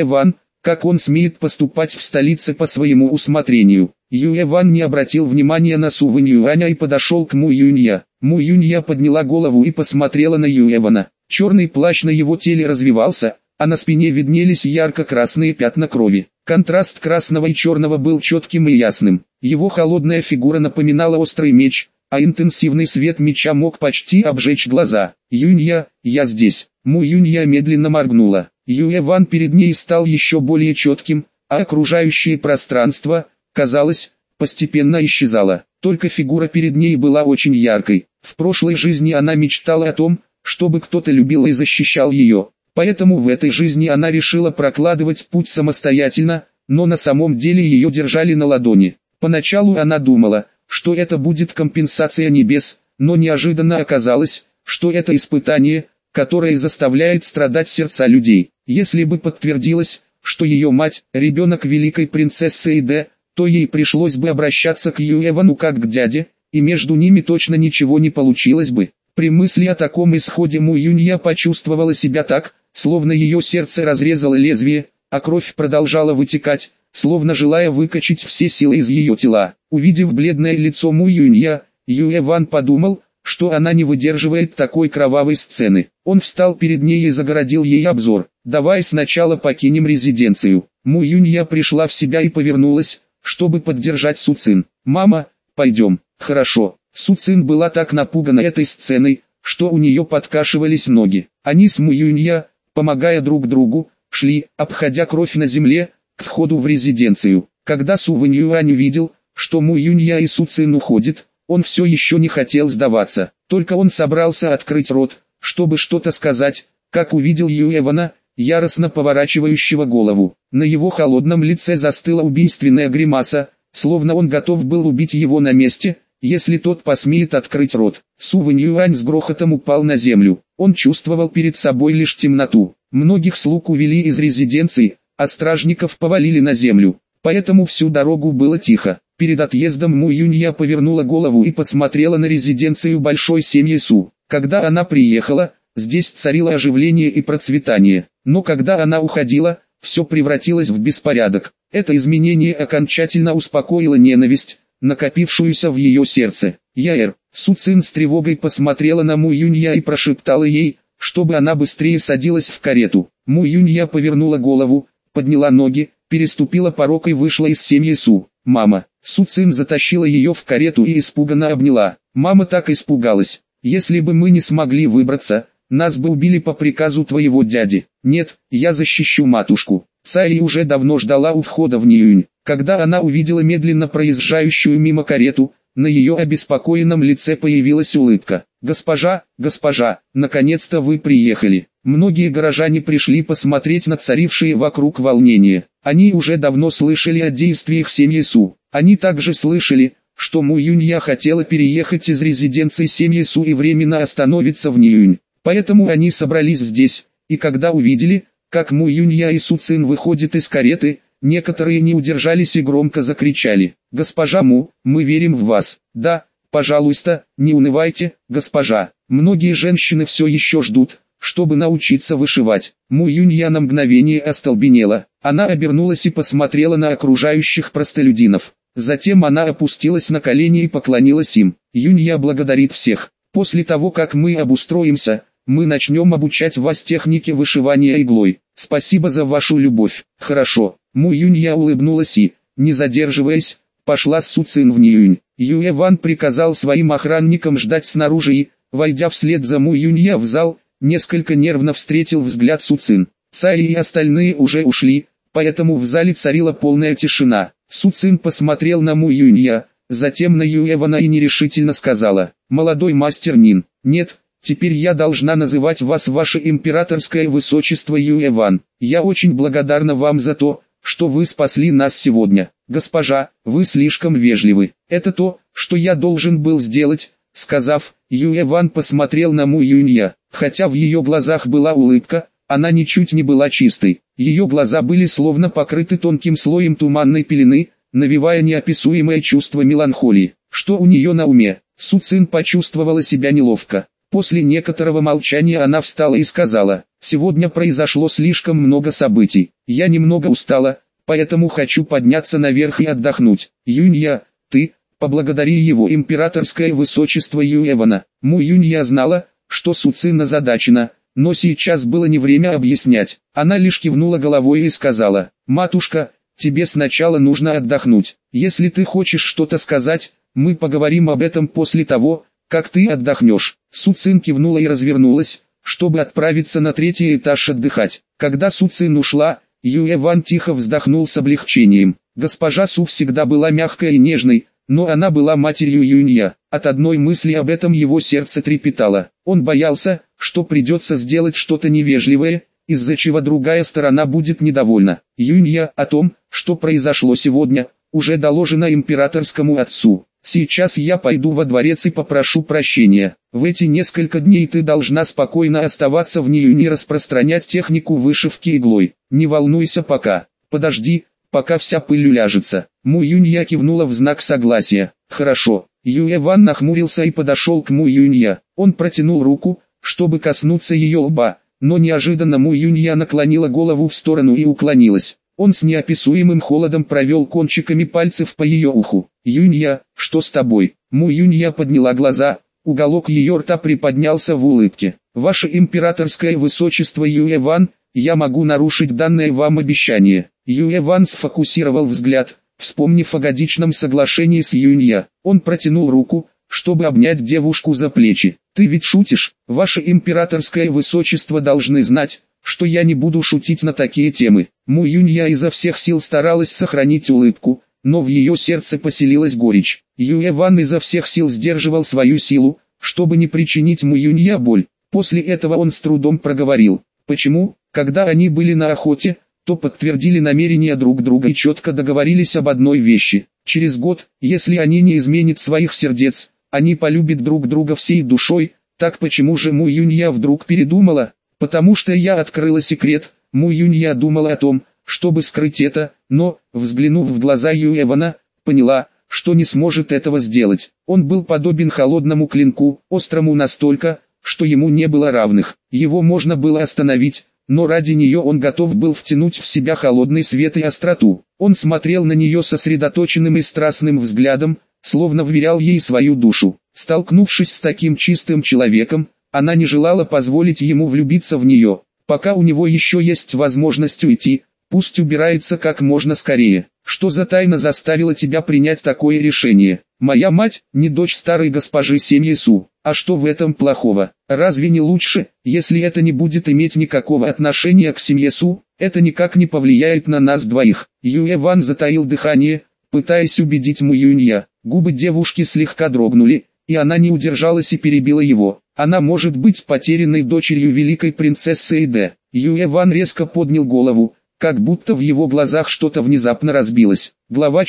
как он смеет поступать в столице по своему усмотрению? Юэван не обратил внимания на Су Вэнь-Юаня и подошел к Му Юнья. Му Юнья подняла голову и посмотрела на Юэвана. Черный плащ на его теле развивался, а на спине виднелись ярко-красные пятна крови. Контраст красного и черного был четким и ясным. Его холодная фигура напоминала острый меч, а интенсивный свет меча мог почти обжечь глаза. «Юнья, я здесь». Му Юнья медленно моргнула. Юэван перед ней стал еще более четким, а окружающее пространство, казалось, постепенно исчезало. Только фигура перед ней была очень яркой. В прошлой жизни она мечтала о том, чтобы кто-то любил и защищал ее. Поэтому в этой жизни она решила прокладывать путь самостоятельно, но на самом деле ее держали на ладони. Поначалу она думала, что это будет компенсация небес, но неожиданно оказалось, что это испытание, которое заставляет страдать сердца людей. Если бы подтвердилось, что ее мать – ребенок великой принцессы Эйде, то ей пришлось бы обращаться к Юэвану как к дяде, и между ними точно ничего не получилось бы. При мысли о таком исходе Му Юнья почувствовала себя так, словно ее сердце разрезало лезвие, а кровь продолжала вытекать, словно желая выкачать все силы из ее тела. Увидев бледное лицо Му Юнья, Юэван подумал, что она не выдерживает такой кровавой сцены. Он встал перед ней и загородил ей обзор. «Давай сначала покинем резиденцию». Му Юнья пришла в себя и повернулась, чтобы поддержать Су Цин. «Мама, пойдем». «Хорошо». Су Цин была так напугана этой сценой, что у нее подкашивались ноги. Они с Му Юнья, помогая друг другу, шли, обходя кровь на земле, к входу в резиденцию. Когда Су Вэнь-Юань увидел, что Му Юнья и Су Цин уходят, он все еще не хотел сдаваться. Только он собрался открыть рот, чтобы что-то сказать, как увидел Юэвана, яростно поворачивающего голову. На его холодном лице застыла убийственная гримаса, словно он готов был убить его на месте, если тот посмеет открыть рот. Су Вэнь-Юань с грохотом упал на землю. Он чувствовал перед собой лишь темноту. Многих слуг увели из резиденции, а стражников повалили на землю. Поэтому всю дорогу было тихо. Перед отъездом Му Юнья повернула голову и посмотрела на резиденцию большой семьи Су. Когда она приехала, здесь царило оживление и процветание. Но когда она уходила, все превратилось в беспорядок. Это изменение окончательно успокоило ненависть, накопившуюся в ее сердце. «Яэр». Су Цин с тревогой посмотрела на Му Юнья и прошептала ей, чтобы она быстрее садилась в карету. Му Юнья повернула голову, подняла ноги, переступила порог и вышла из семьи Су. «Мама». Су Цин затащила ее в карету и испуганно обняла. Мама так испугалась. «Если бы мы не смогли выбраться, нас бы убили по приказу твоего дяди». «Нет, я защищу матушку». Цай уже давно ждала у входа в Ниюнь. Когда она увидела медленно проезжающую мимо карету, на ее обеспокоенном лице появилась улыбка. «Госпожа, наконец-то вы приехали». Многие горожане пришли посмотреть на царившие вокруг волнение. Они уже давно слышали о действиях семьи Су. Они также слышали, что Му Юнья хотела переехать из резиденции семьи Су и временно остановиться в Ниюнь. Поэтому они собрались здесь, и когда увидели, как Му Юнья и Су Цин выходят из кареты, некоторые не удержались и громко закричали: «Госпожа Му, мы верим в вас». «Да, пожалуйста, не унывайте, госпожа». Многие женщины все еще ждут, чтобы научиться вышивать. Му Юнья на мгновение остолбенела. Она обернулась и посмотрела на окружающих простолюдинов. Затем она опустилась на колени и поклонилась им. «Юнья благодарит всех. После того, как мы обустроимся, мы начнем обучать вас технике вышивания иглой. Спасибо за вашу любовь». «Хорошо». Му Юнья улыбнулась и, не задерживаясь, пошла с Су Цин в Ниюнь. Юэван приказал своим охранникам ждать снаружи и, войдя вслед за Му Юнья в зал, несколько нервно встретил взгляд Су Цин. Цай и остальные уже ушли, поэтому в зале царила полная тишина. Су Цин посмотрел на Му Юнья, затем на Юэвана и нерешительно сказала: «Молодой мастер Нин, нет, теперь я должна называть вас ваше императорское высочество Юэван. Я очень благодарна вам за то, что вы спасли нас сегодня. Госпожа, вы слишком вежливы. Это то, что я должен был сделать». Сказав, Юэван посмотрел на Му Юнья. Хотя в ее глазах была улыбка, она ничуть не была чистой. Ее глаза были словно покрыты тонким слоем туманной пелены, навевая неописуемое чувство меланхолии. Что у нее на уме? Су Цин почувствовала себя неловко. После некоторого молчания она встала и сказала: «Сегодня произошло слишком много событий. Я немного устала, поэтому хочу подняться наверх и отдохнуть. Юнья, ты, поблагодари его императорское высочество Юэвана». Му Юнья знала, что Су Цин озадачена, но сейчас было не время объяснять. Она лишь кивнула головой и сказала: «Матушка, тебе сначала нужно отдохнуть. Если ты хочешь что-то сказать, мы поговорим об этом после того, как ты отдохнешь». Су Цин кивнула и развернулась, чтобы отправиться на 3-й этаж отдыхать. Когда Су Цин ушла, Юэ Ван тихо вздохнул с облегчением. Госпожа Су всегда была мягкой и нежной, но она была матерью Юнья. От одной мысли об этом его сердце трепетало. Он боялся, что придется сделать что-то невежливое, из-за чего другая сторона будет недовольна. Юнья о том, что произошло сегодня, уже доложено императорскому отцу. Сейчас я пойду во дворец и попрошу прощения. В эти несколько дней ты должна спокойно оставаться в ней и не распространять технику вышивки иглой. Не волнуйся пока. Подожди, пока вся пыль уляжется. Му Юнья кивнула в знак согласия. Хорошо. Юэ Ван нахмурился и подошел к Му Юнья. Он протянул руку, чтобы коснуться ее лба, но неожиданно Му Юнья наклонила голову в сторону и уклонилась. Он с неописуемым холодом провел кончиками пальцев по ее уху. «Юнья, что с тобой?» Му Юнья подняла глаза, уголок ее рта приподнялся в улыбке. «Ваше императорское высочество Юэ Ван, я могу нарушить данное вам обещание». Юэ Ван сфокусировал взгляд, вспомнив о годичном соглашении с Юнья. Он протянул руку, чтобы обнять девушку за плечи. «Ты ведь шутишь? Ваше императорское высочество должны знать, что я не буду шутить на такие темы». Му Юнья изо всех сил старалась сохранить улыбку, но в ее сердце поселилась горечь. Юэ Ван изо всех сил сдерживал свою силу, чтобы не причинить Му Юнья боль. После этого он с трудом проговорил: «Почему, когда они были на охоте, то подтвердили намерения друг друга и четко договорились об одной вещи: через год, если они не изменят своих сердец, они полюбят друг друга всей душой. Так почему же Му Юнья вдруг передумала?» «Потому что я открыла секрет». Му Юнья думала о том, чтобы скрыть это, но, взглянув в глаза Юэвана, поняла, что не сможет этого сделать. Он был подобен холодному клинку, острому настолько, что ему не было равных. Его можно было остановить, но ради нее он готов был втянуть в себя холодный свет и остроту. Он смотрел на нее сосредоточенным и страстным взглядом, словно вверял ей свою душу. Столкнувшись с таким чистым человеком, она не желала позволить ему влюбиться в нее. Пока у него еще есть возможность уйти, пусть убирается как можно скорее. Что за тайна заставила тебя принять такое решение? Моя мать не дочь старой госпожи семьи Су. А что в этом плохого? Разве не лучше, если это не будет иметь никакого отношения к семье Су? Это никак не повлияет на нас двоих. Юэ Ван затаил дыхание, пытаясь убедить Му Юнья. Губы девушки слегка дрогнули, и она не удержалась и перебила его. Она может быть потерянной дочерью великой принцессы Эйде. Юэ Ван резко поднял голову, как будто в его глазах что-то внезапно разбилось. Глава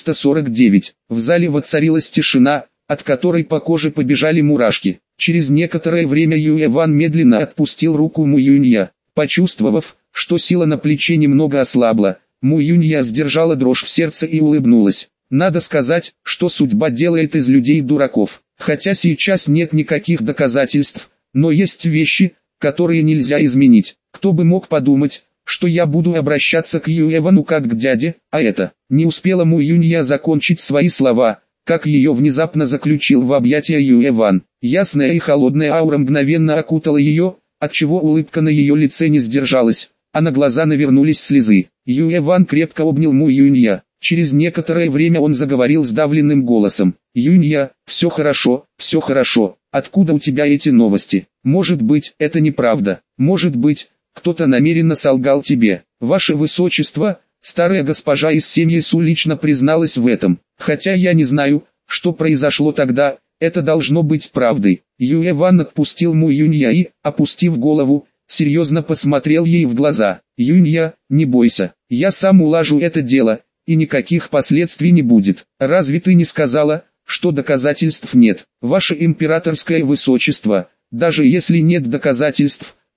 449. В зале воцарилась тишина, от которой по коже побежали мурашки. Через некоторое время Юэ Ван медленно отпустил руку Му Юнья. Почувствовав, что сила на плече немного ослабла, Му Юнья сдержала дрожь в сердце и улыбнулась. Надо сказать, что судьба делает из людей дураков. Хотя сейчас нет никаких доказательств, но есть вещи, которые нельзя изменить. Кто бы мог подумать, что я буду обращаться к Юэвану как к дяде, а это... Не успела Му Юнья закончить свои слова, как ее внезапно заключил в объятия Юэван. Ясная и холодная аура мгновенно окутала ее, отчего улыбка на ее лице не сдержалась, а на глаза навернулись слезы. Юэван крепко обнял Му Юнья. Через некоторое время он заговорил сдавленным голосом. «Юнья, все хорошо, все хорошо. Откуда у тебя эти новости? Может быть, это неправда. Может быть, кто-то намеренно солгал тебе. Ваше Высочество, старая госпожа из семьи Су лично призналась в этом. Хотя я не знаю, что произошло тогда, это должно быть правдой». Юэ Ван отпустил Му Юнья и, опустив голову, серьезно посмотрел ей в глаза. «Юнья, не бойся, я сам улажу это дело, и никаких последствий не будет. Разве ты не сказала, что доказательств нет? Ваше императорское высочество, даже если нет доказательств,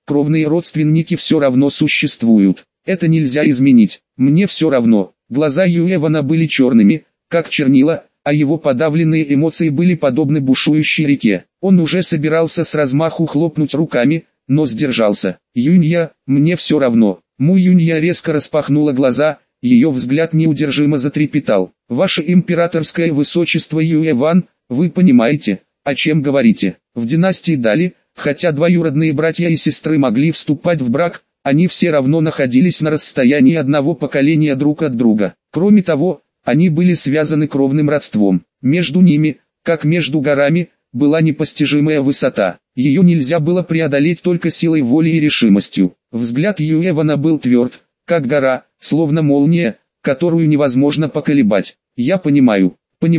Кровные родственники все равно существуют. Это нельзя изменить. Мне все равно. Глаза Юэвана были черными, как чернила, а его подавленные эмоции были подобны бушующей реке. Он уже собирался с размаху хлопнуть руками, но сдержался. «Юнья, мне все равно». Му Юнья резко распахнула глаза, ее взгляд неудержимо затрепетал. «Ваше императорское высочество Юэван, вы понимаете, о чем говорите? В династии Дали, хотя двоюродные братья и сестры могли вступать в брак, они все равно находились на расстоянии одного поколения друг от друга. Кроме того, они были связаны кровным родством. Между ними, как между горами, была непостижимая высота. Ее нельзя было преодолеть только силой воли и решимостью. Взгляд Юэвана был тверд, как гора, словно молния, которую невозможно поколебать. «Я понимаю,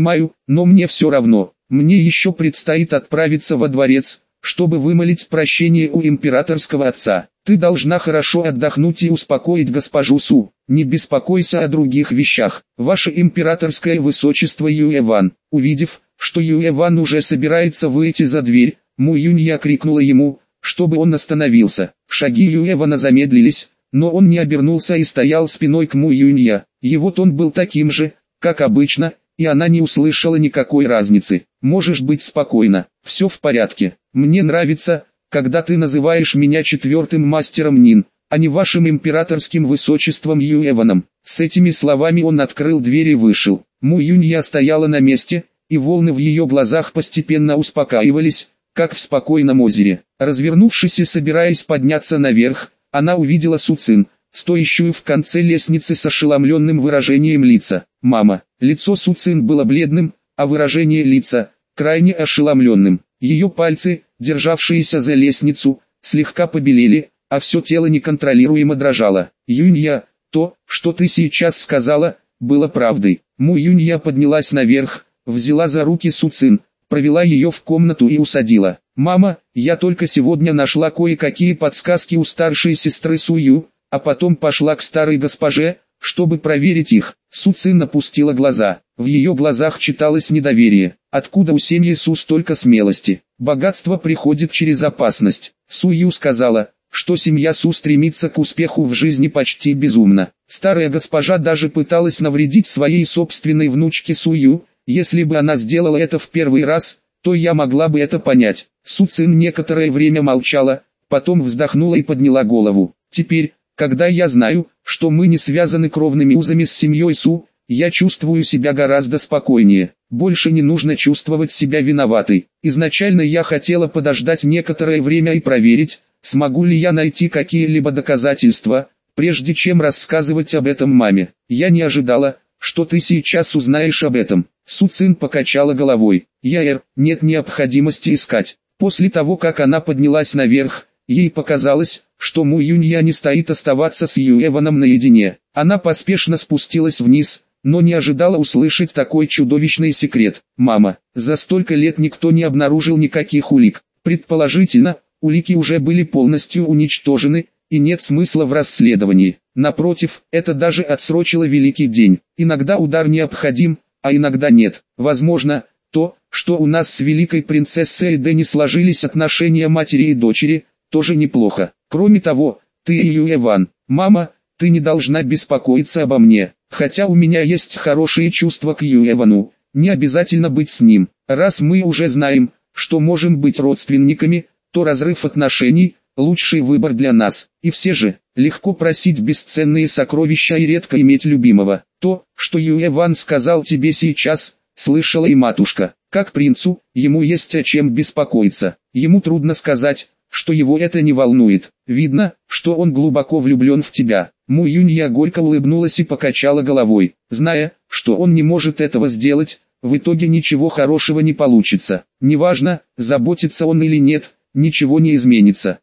но мне все равно. Мне еще предстоит отправиться во дворец, чтобы вымолить прощение у императорского отца. Ты должна хорошо отдохнуть и успокоить госпожу Су. Не беспокойся о других вещах. Ваше императорское высочество Юэван». Увидев, что Юэван уже собирается выйти за дверь, Му Юнья крикнула ему, чтобы он остановился. Шаги Юэвана замедлились, но он не обернулся и стоял спиной к Му Юнья. Его тон был таким же, как обычно, и она не услышала никакой разницы. «Можешь быть спокойна, все в порядке. Мне нравится, когда ты называешь меня четвертым мастером Нин, а не вашим императорским высочеством Юэваном». С этими словами он открыл дверь и вышел. Му Юнья стояла на месте, и волны в ее глазах постепенно успокаивались, как в спокойном озере. Развернувшись и собираясь подняться наверх, она увидела Су Цин, стоящую в конце лестницы с ошеломленным выражением лица. «Мама». Лицо Су Цин было бледным, а выражение лица – крайне ошеломленным. Ее пальцы, державшиеся за лестницу, слегка побелели, а все тело неконтролируемо дрожало. «Юнья, то, что ты сейчас сказала, было правдой». Му Юнья поднялась наверх, взяла за руки Су Цин, провела ее в комнату и усадила. «Мама, я только сегодня нашла кое-какие подсказки у старшей сестры Сую, а потом пошла к старой госпоже, чтобы проверить их». Су Цин опустила глаза. В ее глазах читалось недоверие. Откуда у семьи Су столько смелости? Богатство приходит через опасность. Сую сказала, что семья Су стремится к успеху в жизни почти безумно. Старая госпожа даже пыталась навредить своей собственной внучке Сую. Если бы она сделала это в первый раз, то я могла бы это понять. Су Цин некоторое время молчала, потом вздохнула и подняла голову. «Теперь, когда я знаю, что мы не связаны кровными узами с семьей Су, я чувствую себя гораздо спокойнее. Больше не нужно чувствовать себя виноватой. Изначально я хотела подождать некоторое время и проверить, смогу ли я найти какие-либо доказательства, прежде чем рассказывать об этом маме. Я не ожидала, что ты сейчас узнаешь об этом». Су Цин покачала головой. Нет необходимости искать. После того, как она поднялась наверх, ей показалось, что Му Юнья не стоит оставаться с Юэваном наедине. Она поспешно спустилась вниз, но не ожидала услышать такой чудовищный секрет. «Мама, за столько лет никто не обнаружил никаких улик. Предположительно, улики уже были полностью уничтожены, и нет смысла в расследовании. Напротив, это даже отсрочило великий день. Иногда удар необходим, а иногда нет. Возможно, то, что у нас с великой принцессой Эйдэ не сложились отношения матери и дочери, тоже неплохо. Кроме того, ты и Юэван. Мама, ты не должна беспокоиться обо мне. Хотя у меня есть хорошие чувства к Юэвану, не обязательно быть с ним. Раз мы уже знаем, что можем быть родственниками, то разрыв отношений – лучший выбор для нас. И все же, легко просить бесценные сокровища и редко иметь любимого. То, что Юэван сказал тебе сейчас, слышала и матушка. Как принцу, ему есть о чем беспокоиться. Ему трудно сказать, что его это не волнует. Видно, что он глубоко влюблен в тебя». Му Юнья горько улыбнулась и покачала головой. Зная, что он не может этого сделать, в итоге ничего хорошего не получится. Неважно, заботится он или нет, ничего не изменится.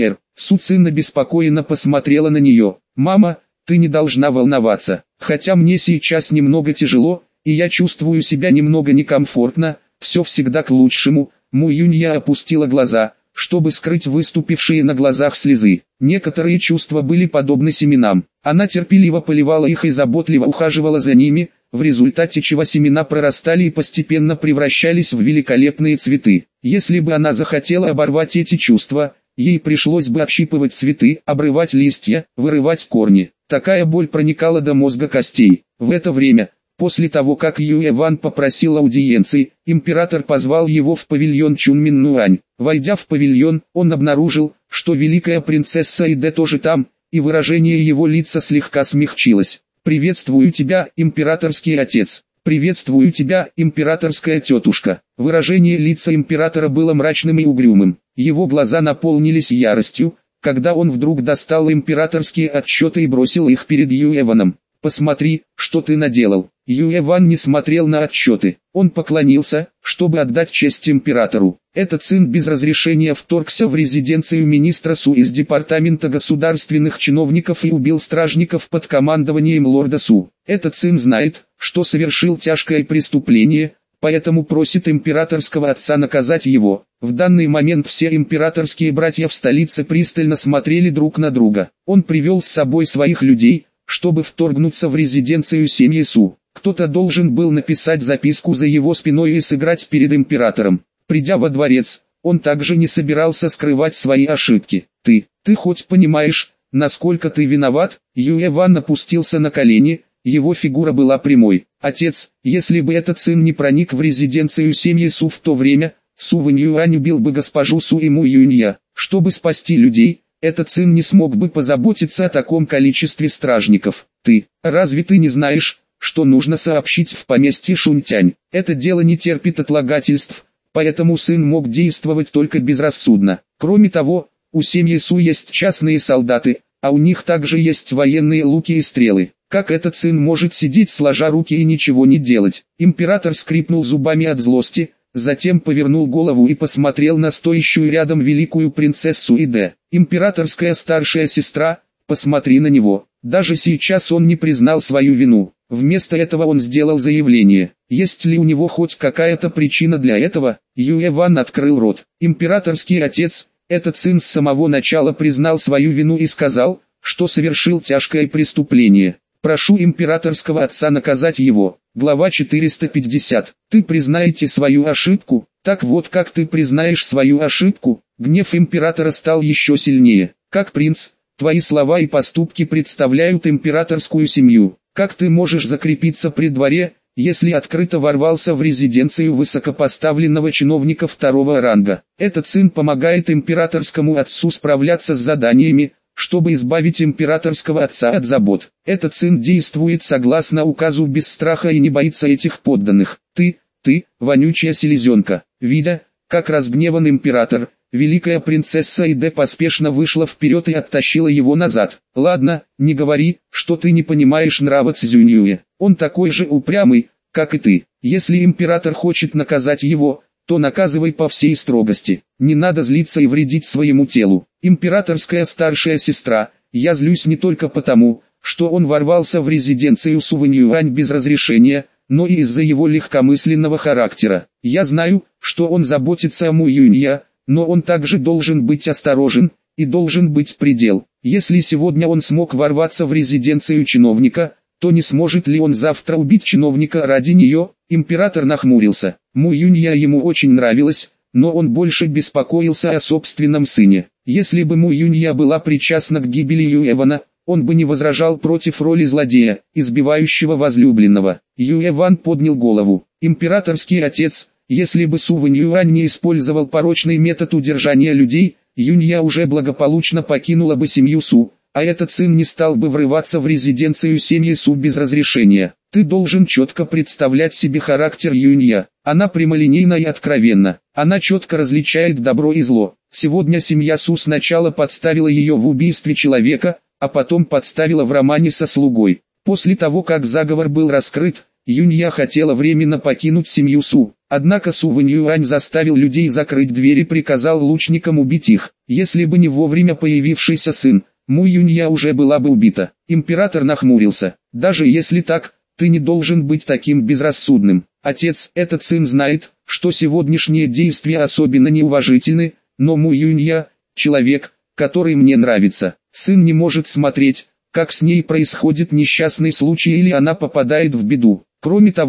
Су Цин обеспокоенно посмотрела на нее. «Мама, ты не должна волноваться. Хотя мне сейчас немного тяжело, и я чувствую себя немного некомфортно, все всегда к лучшему». Му Юнья опустила глаза, чтобы скрыть выступившие на глазах слезы. Некоторые чувства были подобны семенам. Она терпеливо поливала их и заботливо ухаживала за ними, в результате чего семена прорастали и постепенно превращались в великолепные цветы. Если бы она захотела оборвать эти чувства, ей пришлось бы общипывать цветы, обрывать листья, вырывать корни. Такая боль проникала до мозга костей. В это время, после того как Юэ Ван попросил аудиенции, император позвал его в павильон Чунмин-Нуань. Войдя в павильон, он обнаружил, что великая принцесса Иде тоже там, и выражение его лица слегка смягчилось. «Приветствую тебя, императорский отец! Приветствую тебя, императорская тетушка!» Выражение лица императора было мрачным и угрюмым. Его глаза наполнились яростью, когда он вдруг достал императорские отчеты и бросил их перед Юэ Ваном. «Посмотри, что ты наделал». Юэ Ван не смотрел на отчеты. Он поклонился, чтобы отдать честь императору. Этот сын без разрешения вторгся в резиденцию министра Су из департамента государственных чиновников и убил стражников под командованием лорда Су. Этот сын знает, что совершил тяжкое преступление, поэтому просит императорского отца наказать его. В данный момент все императорские братья в столице пристально смотрели друг на друга. Он привел с собой своих людей, чтобы вторгнуться в резиденцию семьи Су. Кто-то должен был написать записку за его спиной и сыграть перед императором. Придя во дворец, он также не собирался скрывать свои ошибки. Ты хоть понимаешь, насколько ты виноват?» Юэ Ван опустился на колени, его фигура была прямой. «Отец, если бы этот сын не проник в резиденцию семьи Су в то время, Су Вэньюань убил бы госпожу Су и Му Юнья. Чтобы спасти людей, этот сын не смог бы позаботиться о таком количестве стражников. Разве ты не знаешь, что нужно сообщить в поместье Шунтянь? Это дело не терпит отлагательств, поэтому сын мог действовать только безрассудно. Кроме того, у семьи Су есть частные солдаты, а у них также есть военные луки и стрелы. Как этот сын может сидеть сложа руки и ничего не делать?» Император скрипнул зубами от злости, затем повернул голову и посмотрел на стоящую рядом великую принцессу Иде. «Императорская старшая сестра, посмотри на него». Даже сейчас он не признал свою вину. Вместо этого он сделал заявление. Есть ли у него хоть какая-то причина для этого? Юэ Ван открыл рот. Императорский отец, этот сын с самого начала признал свою вину и сказал, что совершил тяжкое преступление. Прошу императорского отца наказать его. Глава 450. Ты признаете свою ошибку? Так вот, как ты признаешь свою ошибку? Гнев императора стал еще сильнее. Как принц, твои слова и поступки представляют императорскую семью. Как ты можешь закрепиться при дворе, если открыто ворвался в резиденцию высокопоставленного чиновника второго ранга? Этот сын помогает императорскому отцу справляться с заданиями, чтобы избавить императорского отца от забот. Этот сын действует согласно указу без страха и не боится этих подданных. Ты, вонючая селезенка. Видя, как разгневан император, великая принцесса Иде поспешно вышла вперед и оттащила его назад. «Ладно, не говори, что ты не понимаешь нрава Цзюньюэ. Он такой же упрямый, как и ты. Если император хочет наказать его, то наказывай по всей строгости. Не надо злиться и вредить своему телу. Императорская старшая сестра, я злюсь не только потому, что он ворвался в резиденцию Су Вэньюань без разрешения, но и из-за его легкомысленного характера. Я знаю, что он заботится о Му Юнья, но он также должен быть осторожен, и должен быть предел. Если сегодня он смог ворваться в резиденцию чиновника, то не сможет ли он завтра убить чиновника ради нее?» Император нахмурился. Му Юнья ему очень нравилась, но он больше беспокоился о собственном сыне. Если бы Му Юнья была причастна к гибели Юэ Вана, он бы не возражал против роли злодея, избивающего возлюбленного. Юэ Ван поднял голову. «Императорский отец, если бы Су Вэньюань не использовал порочный метод удержания людей, Юнья уже благополучно покинула бы семью Су, а этот сын не стал бы врываться в резиденцию семьи Су без разрешения. Ты должен четко представлять себе характер Юнья. Она прямолинейна и откровенна. Она четко различает добро и зло. Сегодня семья Су сначала подставила ее в убийстве человека, а потом подставила в романе со слугой. После того, как заговор был раскрыт, Юнья хотела временно покинуть семью Су. Однако Су Вэньюань заставил людей закрыть дверь и приказал лучникам убить их. Если бы не вовремя появившийся сын, Му Юнья уже была бы убита. Император нахмурился. «Даже если так, ты не должен быть таким безрассудным. Отец, этот сын знает, что сегодняшние действия особенно неуважительны, но Му Юнья – человек, который мне нравится. Сын не может смотреть, как с ней происходит несчастный случай или она попадает в беду. Кроме того,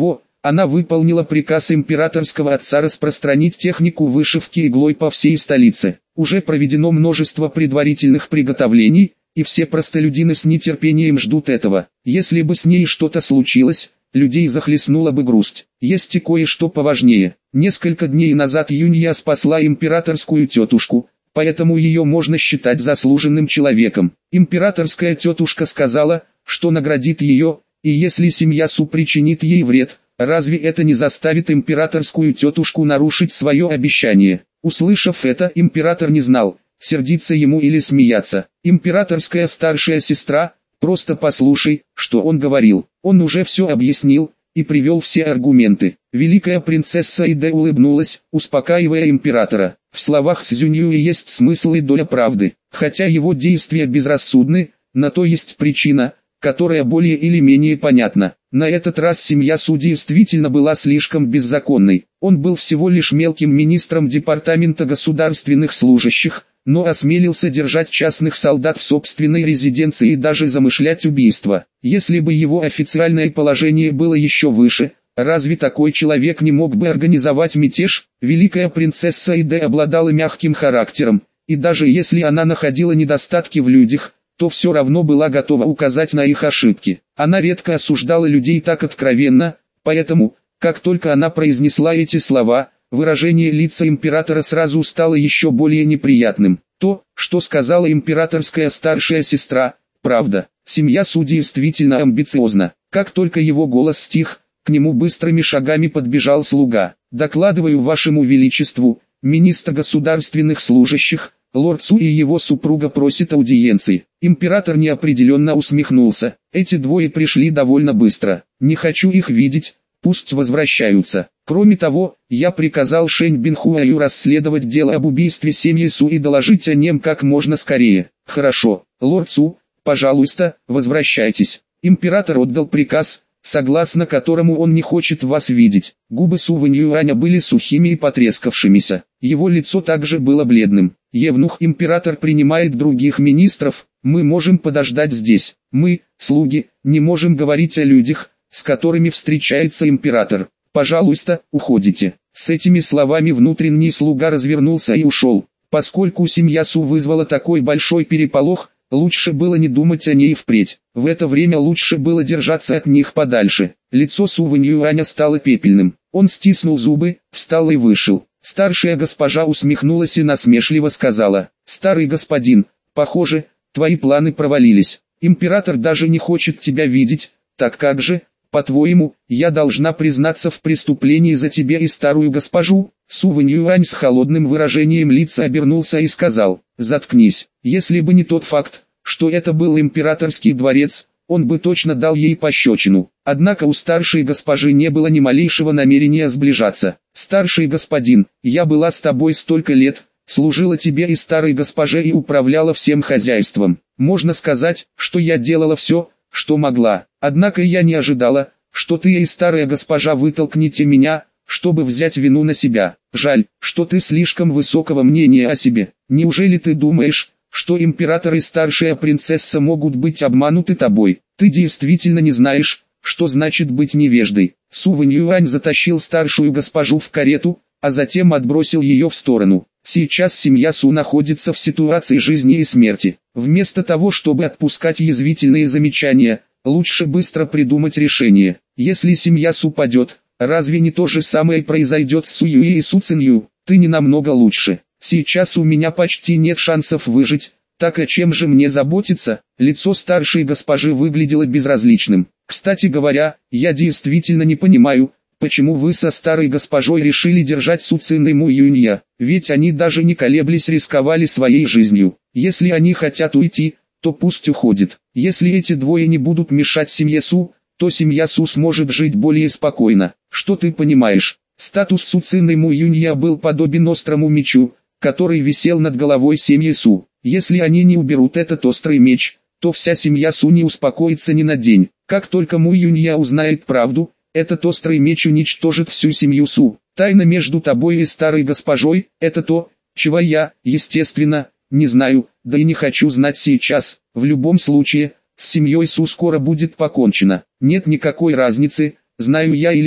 Она выполнила приказ императорского отца распространить технику вышивки иглой по всей столице. Уже проведено множество предварительных приготовлений, и все простолюдины с нетерпением ждут этого. Если бы с ней что-то случилось, людей захлестнула бы грусть. Есть и кое-что поважнее. Несколько дней назад Юнья спасла императорскую тетушку, поэтому ее можно считать заслуженным человеком. Императорская тетушка сказала, что наградит ее, и если семья Су причинит ей вред, разве это не заставит императорскую тетушку нарушить свое обещание? Услышав это, император не знал, сердиться ему или смеяться. Императорская старшая сестра, просто послушай, что он говорил. Он уже все объяснил и привел все аргументы. Великая принцесса Иде улыбнулась, успокаивая императора. В словах Цзюньюи есть смысл и доля правды. Хотя его действия безрассудны, на то есть причина, которая более или менее понятна. На этот раз семья Су действительно была слишком беззаконной. Он был всего лишь мелким министром департамента государственных служащих, но осмелился держать частных солдат в собственной резиденции и даже замышлять убийство. Если бы его официальное положение было еще выше, разве такой человек не мог бы организовать мятеж? Великая принцесса Иде обладала мягким характером, и даже если она находила недостатки в людях, то все равно была готова указать на их ошибки. Она редко осуждала людей так откровенно, поэтому, как только она произнесла эти слова, выражение лица императора сразу стало еще более неприятным. То, что сказала императорская старшая сестра, правда. Семья Су действительно амбициозна. Как только его голос стих, к нему быстрыми шагами подбежал слуга. «Докладываю вашему величеству, министр государственных служащих, лорд Су и его супруга просят аудиенции». Император неопределенно усмехнулся. Эти двое пришли довольно быстро. «Не хочу их видеть, пусть возвращаются. Кроме того, я приказал Шэнь Бинхуаю расследовать дело об убийстве семьи Су и доложить о нем как можно скорее». «Хорошо, лорд Су, пожалуйста, возвращайтесь». Император отдал приказ, согласно которому он не хочет вас видеть. Губы Су Вэньюаня были сухими и потрескавшимися. Его лицо также было бледным. «Евнух, император принимает других министров, мы можем подождать здесь. Мы, слуги, не можем говорить о людях, с которыми встречается император. Пожалуйста, уходите». С этими словами внутренний слуга развернулся и ушел. Поскольку семья Су вызвала такой большой переполох, лучше было не думать о ней впредь. В это время лучше было держаться от них подальше. Лицо Су Вэньюаня стало пепельным. Он стиснул зубы, встал и вышел. Старшая госпожа усмехнулась и насмешливо сказала: «Старый господин, похоже, твои планы провалились. Император даже не хочет тебя видеть, так как же, по-твоему, я должна признаться в преступлении за тебя и старую госпожу?» Су Вэньюань с холодным выражением лица обернулся и сказал: «Заткнись. Если бы не тот факт, что это был императорский дворец, он бы точно дал ей пощечину». Однако у старшей госпожи не было ни малейшего намерения сближаться. «Старший господин, я была с тобой столько лет, служила тебе и старой госпоже и управляла всем хозяйством. Можно сказать, что я делала все, что могла. Однако я не ожидала, что ты и старая госпожа вытолкнете меня, чтобы взять вину на себя. Жаль, что ты слишком высокого мнения о себе. Неужели ты думаешь, что император и старшая принцесса могут быть обмануты тобой? Ты действительно не знаешь, что значит быть невеждой». Су Вэньюань затащил старшую госпожу в карету, а затем отбросил ее в сторону. Сейчас семья Су находится в ситуации жизни и смерти. Вместо того, чтобы отпускать язвительные замечания, лучше быстро придумать решение. Если семья Су падет, разве не то же самое произойдет с Су Юи и Су Цинью? Ты не намного лучше. Сейчас у меня почти нет шансов выжить, так о чем же мне заботиться? Лицо старшей госпожи выглядело безразличным. Кстати говоря, я действительно не понимаю, почему вы со старой госпожой решили держать Су Цин и Му Юнья, ведь они даже не колеблясь рисковали своей жизнью. Если они хотят уйти, то пусть уходят. Если эти двое не будут мешать семье Су, то семья Су сможет жить более спокойно. Что ты понимаешь? Статус Су Цин и Му Юнья был подобен острому мечу, который висел над головой семьи Су. Если они не уберут этот острый меч, то вся семья Су не успокоится ни на день. Как только Му Юнья узнает правду, этот острый меч уничтожит всю семью Су. Тайна между тобой и старой госпожой – это то, чего я, естественно, не знаю, да и не хочу знать сейчас. В любом случае, с семьей Су скоро будет покончено. Нет никакой разницы, знаю я или нет.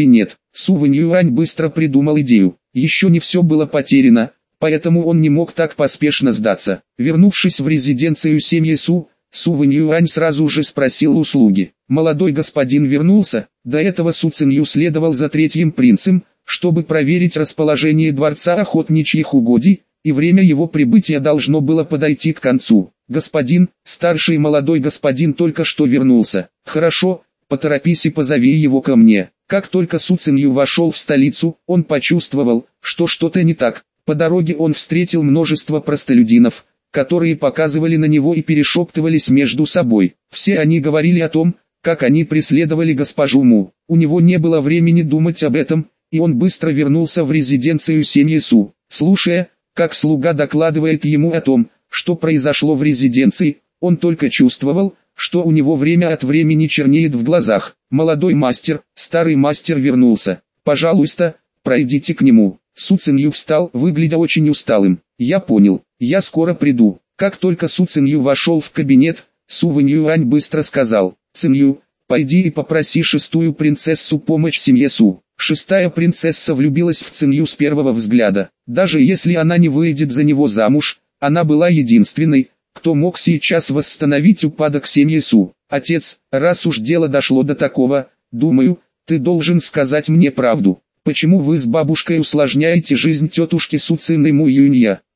Су Вэньюань быстро придумал идею. Еще не все было потеряно, поэтому он не мог так поспешно сдаться. Вернувшись в резиденцию семьи Су Вэньюань сразу же спросил услуги. Молодой господин вернулся. До этого Су Цинью следовал за третьим принцем, чтобы проверить расположение дворца охотничьих угодий, и время его прибытия должно было подойти к концу. «Господин, старший молодой господин только что вернулся. Хорошо, поторопись и позови его ко мне». Как только Су Цинью вошел в столицу, он почувствовал, что что-то не так. По дороге он встретил множество простолюдинов, которые показывали на него и перешептывались между собой. Все они говорили о том, как они преследовали госпожу Му. У него не было времени думать об этом, и он быстро вернулся в резиденцию семьи Су. Слушая, как слуга докладывает ему о том, что произошло в резиденции, он только чувствовал, что у него время от времени чернеет в глазах. Молодой мастер, старый мастер вернулся. Пожалуйста, пройдите к нему. Су Цинью встал, выглядя очень усталым. Я понял, я скоро приду. Как только Су Цинью вошел в кабинет, Су Вэньюань быстро сказал: Цинью, пойди и попроси шестую принцессу помочь семье Су. Шестая принцесса влюбилась в Цинью с первого взгляда. Даже если она не выйдет за него замуж, она была единственной, кто мог сейчас восстановить упадок семьи Су. Отец, раз уж дело дошло до такого, думаю, ты должен сказать мне правду. Почему вы с бабушкой усложняете жизнь тетушки Су Цин и Му Юнья?